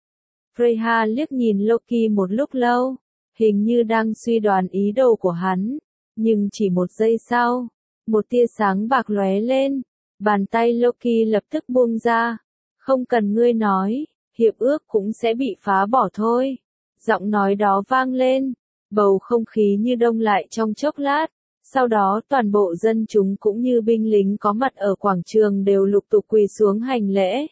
Freyja liếc nhìn Loki một lúc lâu, hình như đang suy đoán ý đồ của hắn, nhưng chỉ một giây sau, một tia sáng bạc lóe lên, bàn tay Loki lập tức buông ra. Không cần ngươi nói, hiệp ước cũng sẽ bị phá bỏ thôi. Giọng nói đó vang lên, bầu không khí như đông lại trong chốc lát. Sau đó toàn bộ dân chúng cũng như binh lính có mặt ở quảng trường đều lục tục quỳ xuống hành lễ.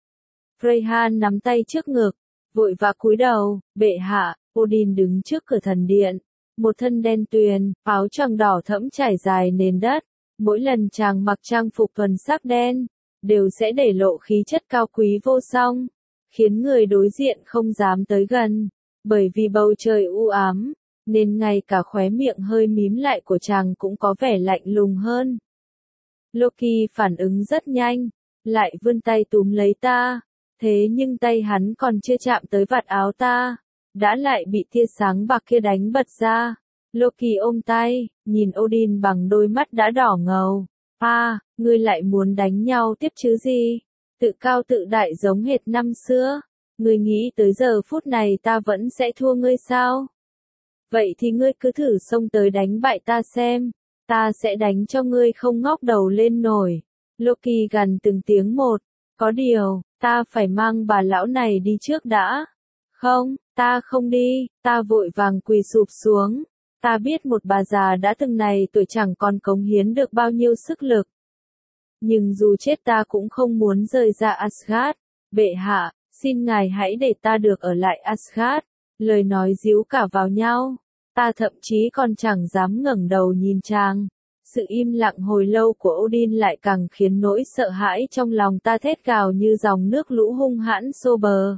Freyja nắm tay trước ngực, vội vã cúi đầu. Bệ hạ. Odin đứng trước cửa thần điện, một thân đen tuyền, áo choàng đỏ thẫm trải dài nền đất. Mỗi lần chàng mặc trang phục thuần sắc đen, đều sẽ để lộ khí chất cao quý vô song, khiến người đối diện không dám tới gần. Bởi vì bầu trời u ám, nên ngay cả khóe miệng hơi mím lại của chàng cũng có vẻ lạnh lùng hơn. Loki phản ứng rất nhanh, lại vươn tay túm lấy ta, thế nhưng tay hắn còn chưa chạm tới vạt áo ta, đã lại bị tia sáng bạc kia đánh bật ra. Loki ôm tay, nhìn Odin bằng đôi mắt đã đỏ ngầu. À, ngươi lại muốn đánh nhau tiếp chứ gì? Tự cao tự đại giống hệt năm xưa. Ngươi nghĩ tới giờ phút này ta vẫn sẽ thua ngươi sao? Vậy thì ngươi cứ thử xông tới đánh bại ta xem. Ta sẽ đánh cho ngươi không ngóc đầu lên nổi. Loki gằn từng tiếng một. Có điều, ta phải mang bà lão này đi trước đã. Không, ta không đi. Ta vội vàng quỳ sụp xuống. Ta biết một bà già đã từng này tuổi chẳng còn cống hiến được bao nhiêu sức lực. Nhưng dù chết ta cũng không muốn rời ra Asgard. Bệ hạ, xin ngài hãy để ta được ở lại Asgard. Lời nói díu cả vào nhau. Ta thậm chí còn chẳng dám ngẩng đầu nhìn chàng. Sự im lặng hồi lâu của Odin lại càng khiến nỗi sợ hãi trong lòng ta thét gào như dòng nước lũ hung hãn xô bờ.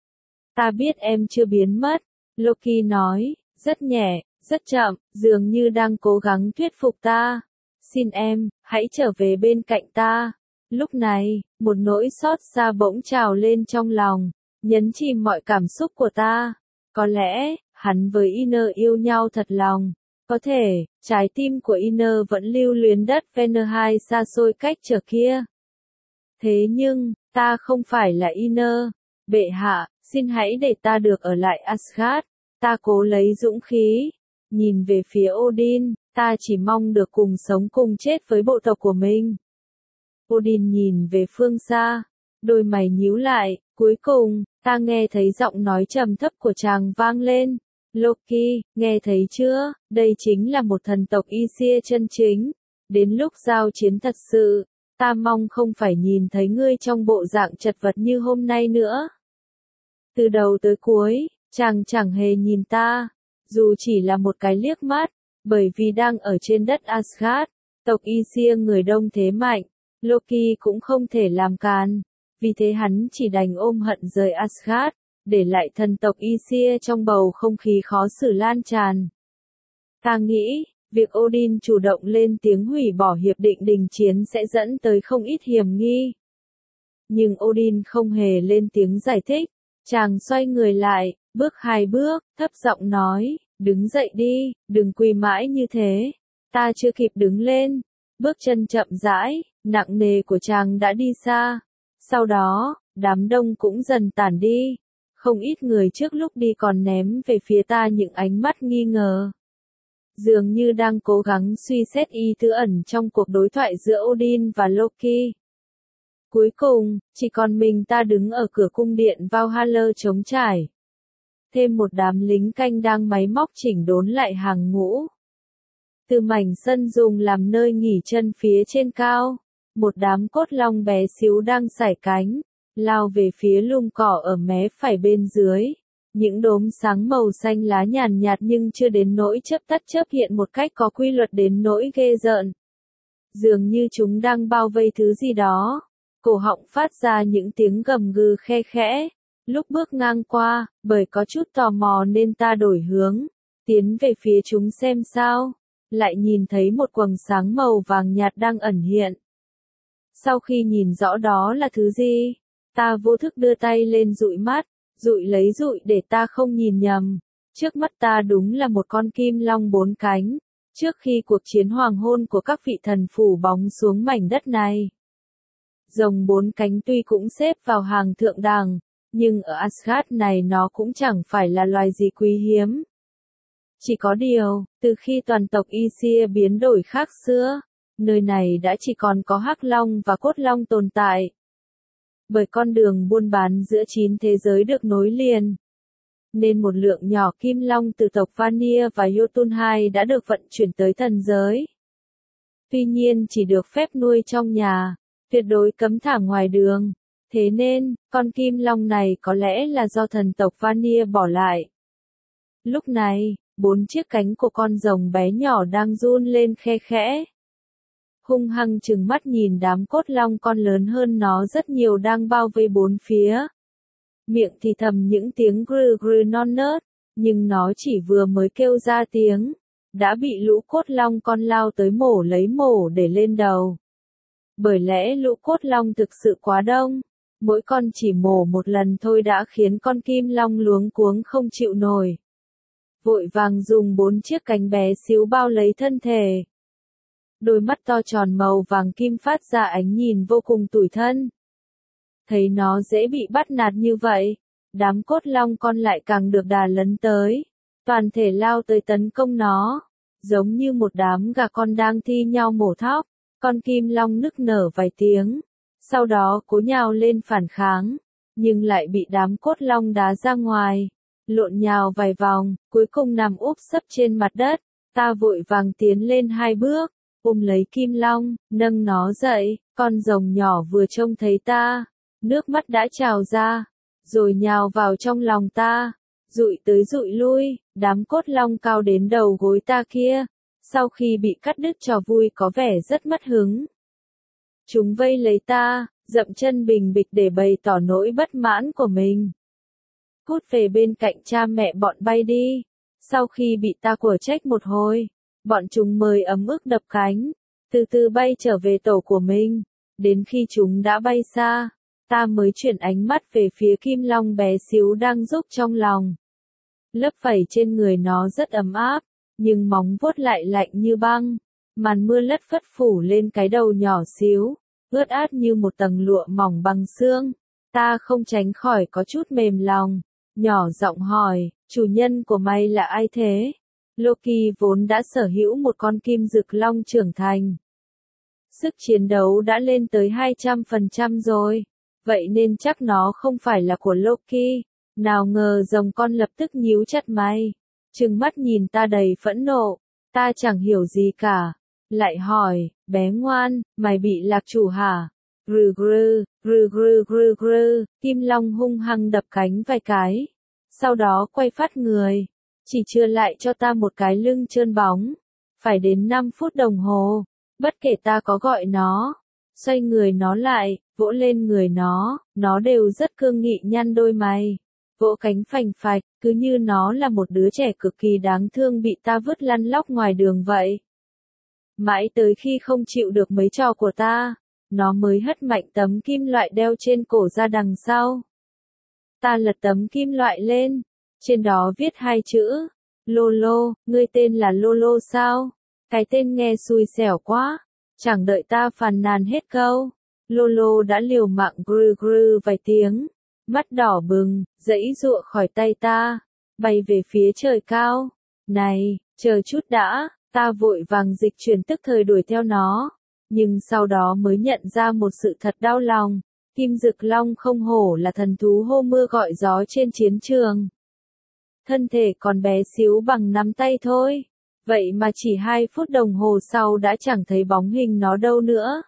Ta biết em chưa biến mất, Loki nói, rất nhẹ, rất chậm, dường như đang cố gắng thuyết phục ta. xin em, hãy trở về bên cạnh ta. Lúc này, một nỗi xót xa bỗng trào lên trong lòng, nhấn chìm mọi cảm xúc của ta. Có lẽ, hắn với Iner yêu nhau thật lòng. Có thể, trái tim của Iner vẫn lưu luyến đất Venerhai xa xôi cách trở kia. Thế nhưng, ta không phải là Iner. Bệ hạ, xin hãy để ta được ở lại Asgard. Ta cố lấy dũng khí. Nhìn về phía Odin, ta chỉ mong được cùng sống cùng chết với bộ tộc của mình. Odin nhìn về phương xa, đôi mày nhíu lại, cuối cùng, ta nghe thấy giọng nói trầm thấp của chàng vang lên. Loki, nghe thấy chưa, đây chính là một thần tộc Aesir chân chính. Đến lúc giao chiến thật sự, ta mong không phải nhìn thấy ngươi trong bộ dạng chật vật như hôm nay nữa. Từ đầu tới cuối, chàng chẳng hề nhìn ta, dù chỉ là một cái liếc mắt, bởi vì đang ở trên đất Asgard, tộc Aesir người đông thế mạnh, Loki cũng không thể làm càn, vì thế hắn chỉ đành ôm hận rời Asgard, để lại thần tộc Aesir trong bầu không khí khó xử lan tràn. Ta nghĩ, việc Odin chủ động lên tiếng hủy bỏ hiệp định đình chiến sẽ dẫn tới không ít hiểm nghi. Nhưng Odin không hề lên tiếng giải thích, chàng xoay người lại, bước hai bước, thấp giọng nói, đứng dậy đi, đừng quỳ mãi như thế. Ta chưa kịp đứng lên, bước chân chậm rãi, nặng nề của chàng đã đi xa. Sau đó, đám đông cũng dần tản đi. Không ít người trước lúc đi còn ném về phía ta những ánh mắt nghi ngờ. Dường như đang cố gắng suy xét ý tứ ẩn trong cuộc đối thoại giữa Odin và Loki. Cuối cùng, chỉ còn mình ta đứng ở cửa cung điện Valhalla trống trải. Thêm một đám lính canh đang máy móc chỉnh đốn lại hàng ngũ. Từ mảnh sân dùng làm nơi nghỉ chân phía trên cao, một đám cốt long bé xíu đang sải cánh, lao về phía lùm cỏ ở mé phải bên dưới. Những đốm sáng màu xanh lá nhàn nhạt nhưng chưa đến nỗi chớp tắt chớp hiện một cách có quy luật đến nỗi ghê rợn. Dường như chúng đang bao vây thứ gì đó. Cổ họng phát ra những tiếng gầm gừ khe khẽ. Lúc bước ngang qua, bởi có chút tò mò nên ta đổi hướng, tiến về phía chúng xem sao. Lại nhìn thấy một quầng sáng màu vàng nhạt đang ẩn hiện. Sau khi nhìn rõ đó là thứ gì, ta vô thức đưa tay lên dụi mắt, dụi lấy dụi để ta không nhìn nhầm. Trước mắt ta đúng là một con kim long bốn cánh, trước khi cuộc chiến hoàng hôn của các vị thần phủ bóng xuống mảnh đất này. Rồng bốn cánh tuy cũng xếp vào hàng thượng đẳng, nhưng ở Asgard này nó cũng chẳng phải là loài gì quý hiếm. Chỉ có điều, từ khi toàn tộc Aesir biến đổi khác xưa, nơi này đã chỉ còn có hắc long và cốt long tồn tại. Bởi con đường buôn bán giữa chín thế giới được nối liền, nên một lượng nhỏ kim long từ tộc Vanir và Jotunheim đã được vận chuyển tới thần giới. Tuy nhiên chỉ được phép nuôi trong nhà, tuyệt đối cấm thả ngoài đường. Thế nên, con kim long này có lẽ là do thần tộc Vanir bỏ lại. Lúc này, bốn chiếc cánh của con rồng bé nhỏ đang run lên khe khẽ. Hung hăng trừng mắt nhìn đám cốt long con lớn hơn nó rất nhiều đang bao vây bốn phía. Miệng thì thầm những tiếng grư grư non nớt, nhưng nó chỉ vừa mới kêu ra tiếng, đã bị lũ cốt long con lao tới mổ lấy mổ để lên đầu. Bởi lẽ lũ cốt long thực sự quá đông, mỗi con chỉ mổ một lần thôi đã khiến con kim long luống cuống không chịu nổi. Vội vàng dùng bốn chiếc cánh bé xíu bao lấy thân thể. Đôi mắt to tròn màu vàng kim phát ra ánh nhìn vô cùng tủi thân. Thấy nó dễ bị bắt nạt như vậy, đám cốt long con lại càng được đà lấn tới, toàn thể lao tới tấn công nó, giống như một đám gà con đang thi nhau mổ thóc. Con kim long nức nở vài tiếng, sau đó cố nhào lên phản kháng, nhưng lại bị đám cốt long đá ra ngoài, lộn nhào vài vòng, cuối cùng nằm úp sấp trên mặt đất. Ta vội vàng tiến lên hai bước, ôm lấy kim long, nâng nó dậy. Con rồng nhỏ vừa trông thấy ta, nước mắt đã trào ra, rồi nhào vào trong lòng ta, dụi tới dụi lui. Đám cốt long cao đến đầu gối ta kia, sau khi bị cắt đứt trò vui có vẻ rất mất hứng. Chúng vây lấy ta, dậm chân bình bịch để bày tỏ nỗi bất mãn của mình. Cút về bên cạnh cha mẹ bọn bay đi. Sau khi bị ta của trách một hồi, bọn chúng mới ấm ức đập cánh, từ từ bay trở về tổ của mình. Đến khi chúng đã bay xa, ta mới chuyển ánh mắt về phía kim long bé xíu đang rúc trong lòng. Lớp vảy trên người nó rất ấm áp, nhưng móng vuốt lại lạnh như băng. Màn mưa lất phất phủ lên cái đầu nhỏ xíu, ướt át như một tầng lụa mỏng bằng xương. Ta không tránh khỏi có chút mềm lòng, nhỏ giọng hỏi, chủ nhân của mày là ai thế? Loki vốn đã sở hữu một con kim dực long trưởng thành. Sức chiến đấu đã lên tới hai trăm phần trăm rồi, vậy nên chắc nó không phải là của Loki. Nào ngờ rồng con lập tức nhíu chặt mày, trừng mắt nhìn ta đầy phẫn nộ. Ta chẳng hiểu gì cả, lại hỏi, bé ngoan, mày bị lạc chủ hả? Rừ rừ, rừ rừ rừ rừ, kim long hung hăng đập cánh vài cái, sau đó quay phát người, chỉ chưa lại cho ta một cái lưng trơn bóng. Phải đến năm phút đồng hồ, bất kể ta có gọi nó, xoay người nó lại, vỗ lên người nó, nó đều rất cương nghị nhăn đôi mày, vỗ cánh phành phạch, cứ như nó là một đứa trẻ cực kỳ đáng thương bị ta vứt lăn lóc ngoài đường vậy. Mãi tới khi không chịu được mấy trò của ta, nó mới hất mạnh tấm kim loại đeo trên cổ ra đằng sau. Ta lật tấm kim loại lên, trên đó viết hai chữ, Lolo, ngươi tên là Lolo sao? Cái tên nghe xui xẻo quá, chẳng đợi ta phàn nàn hết câu. Lolo đã liều mạng grư grư vài tiếng, mắt đỏ bừng, giãy giụa khỏi tay ta, bay về phía trời cao. Này, chờ chút đã, ta vội vàng dịch chuyển tức thời đuổi theo nó, nhưng sau đó mới nhận ra một sự thật đau lòng. Kim dực long không hổ là thần thú hô mưa gọi gió trên chiến trường. Thân thể còn bé xíu bằng nắm tay thôi, vậy mà chỉ hai phút đồng hồ sau đã chẳng thấy bóng hình nó đâu nữa.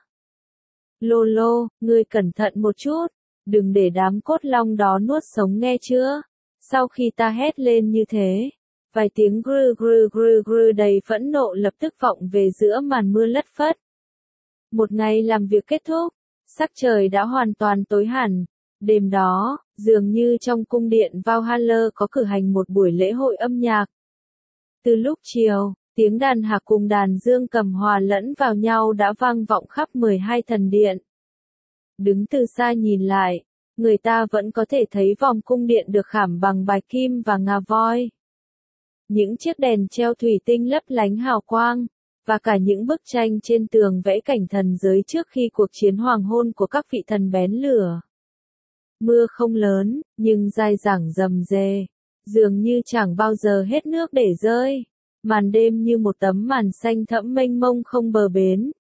Lolo, ngươi cẩn thận một chút, đừng để đám cốt long đó nuốt sống nghe chưa? Sau khi ta hét lên như thế, vài tiếng grư grư grư grư đầy phẫn nộ lập tức vọng về giữa màn mưa lất phất. Một ngày làm việc kết thúc, sắc trời đã hoàn toàn tối hẳn. Đêm đó, dường như trong cung điện Valhalla có cử hành một buổi lễ hội âm nhạc. Từ lúc chiều, tiếng đàn hạc cùng đàn dương cầm hòa lẫn vào nhau đã vang vọng khắp mười hai thần điện. Đứng từ xa nhìn lại, người ta vẫn có thể thấy vòng cung điện được khảm bằng bạch kim và ngà voi. Những chiếc đèn treo thủy tinh lấp lánh hào quang, và cả những bức tranh trên tường vẽ cảnh thần giới trước khi cuộc chiến hoàng hôn của các vị thần bén lửa. Mưa không lớn, nhưng dai dẳng rầm rề, dường như chẳng bao giờ hết nước để rơi. Màn đêm như một tấm màn xanh thẫm mênh mông không bờ bến.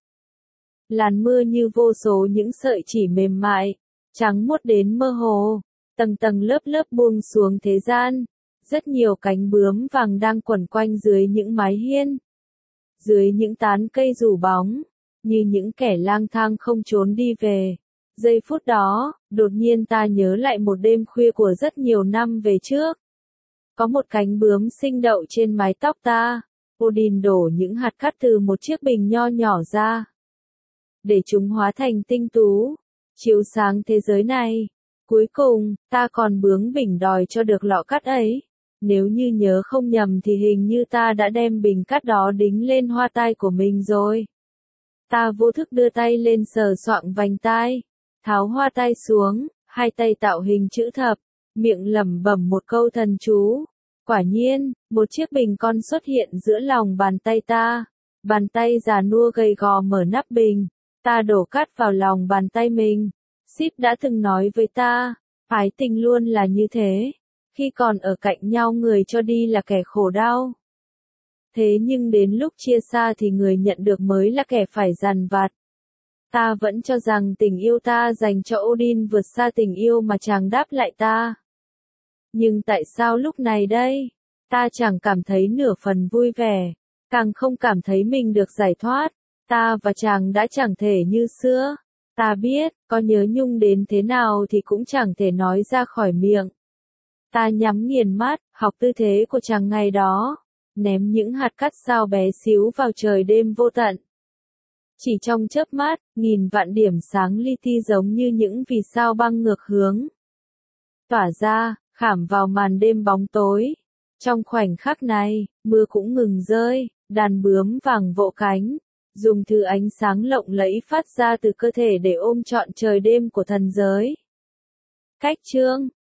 Làn mưa như vô số những sợi chỉ mềm mại, trắng muốt đến mơ hồ, tầng tầng lớp lớp buông xuống thế gian. Rất nhiều cánh bướm vàng đang quẩn quanh dưới những mái hiên, dưới những tán cây rủ bóng, như những kẻ lang thang không trốn đi về. Giây phút đó, đột nhiên ta nhớ lại một đêm khuya của rất nhiều năm về trước. Có một cánh bướm sinh đậu trên mái tóc ta. Odin đổ những hạt cát từ một chiếc bình nho nhỏ ra, để chúng hóa thành tinh tú, chiếu sáng thế giới này. Cuối cùng, ta còn bướng bỉnh đòi cho được lọ cát ấy. Nếu như nhớ không nhầm thì hình như ta đã đem bình cát đó đính lên hoa tai của mình rồi. Ta vô thức đưa tay lên sờ soạng vành tai, tháo hoa tai xuống, hai tay tạo hình chữ thập, miệng lẩm bẩm một câu thần chú. Quả nhiên, một chiếc bình con xuất hiện giữa lòng bàn tay ta. Bàn tay già nua gầy gò mở nắp bình. Ta đổ cát vào lòng bàn tay mình. Sip đã từng nói với ta, ái tình luôn là như thế. Khi còn ở cạnh nhau người cho đi là kẻ khổ đau. Thế nhưng đến lúc chia xa thì người nhận được mới là kẻ phải dằn vặt. Ta vẫn cho rằng tình yêu ta dành cho Odin vượt xa tình yêu mà chàng đáp lại ta. Nhưng tại sao lúc này đây, ta chẳng cảm thấy nửa phần vui vẻ, càng không cảm thấy mình được giải thoát. Ta và chàng đã chẳng thể như xưa. Ta biết, có nhớ nhung đến thế nào thì cũng chẳng thể nói ra khỏi miệng. Ta nhắm nghiền mắt, học tư thế của chàng ngày đó, ném những hạt cát sao bé xíu vào trời đêm vô tận. Chỉ trong chớp mắt, nghìn vạn điểm sáng li ti giống như những vì sao băng ngược hướng, tỏa ra, khảm vào màn đêm bóng tối. Trong khoảnh khắc này, mưa cũng ngừng rơi, đàn bướm vàng vỗ cánh, dùng thứ ánh sáng lộng lẫy phát ra từ cơ thể để ôm trọn trời đêm của thần giới. Cách chương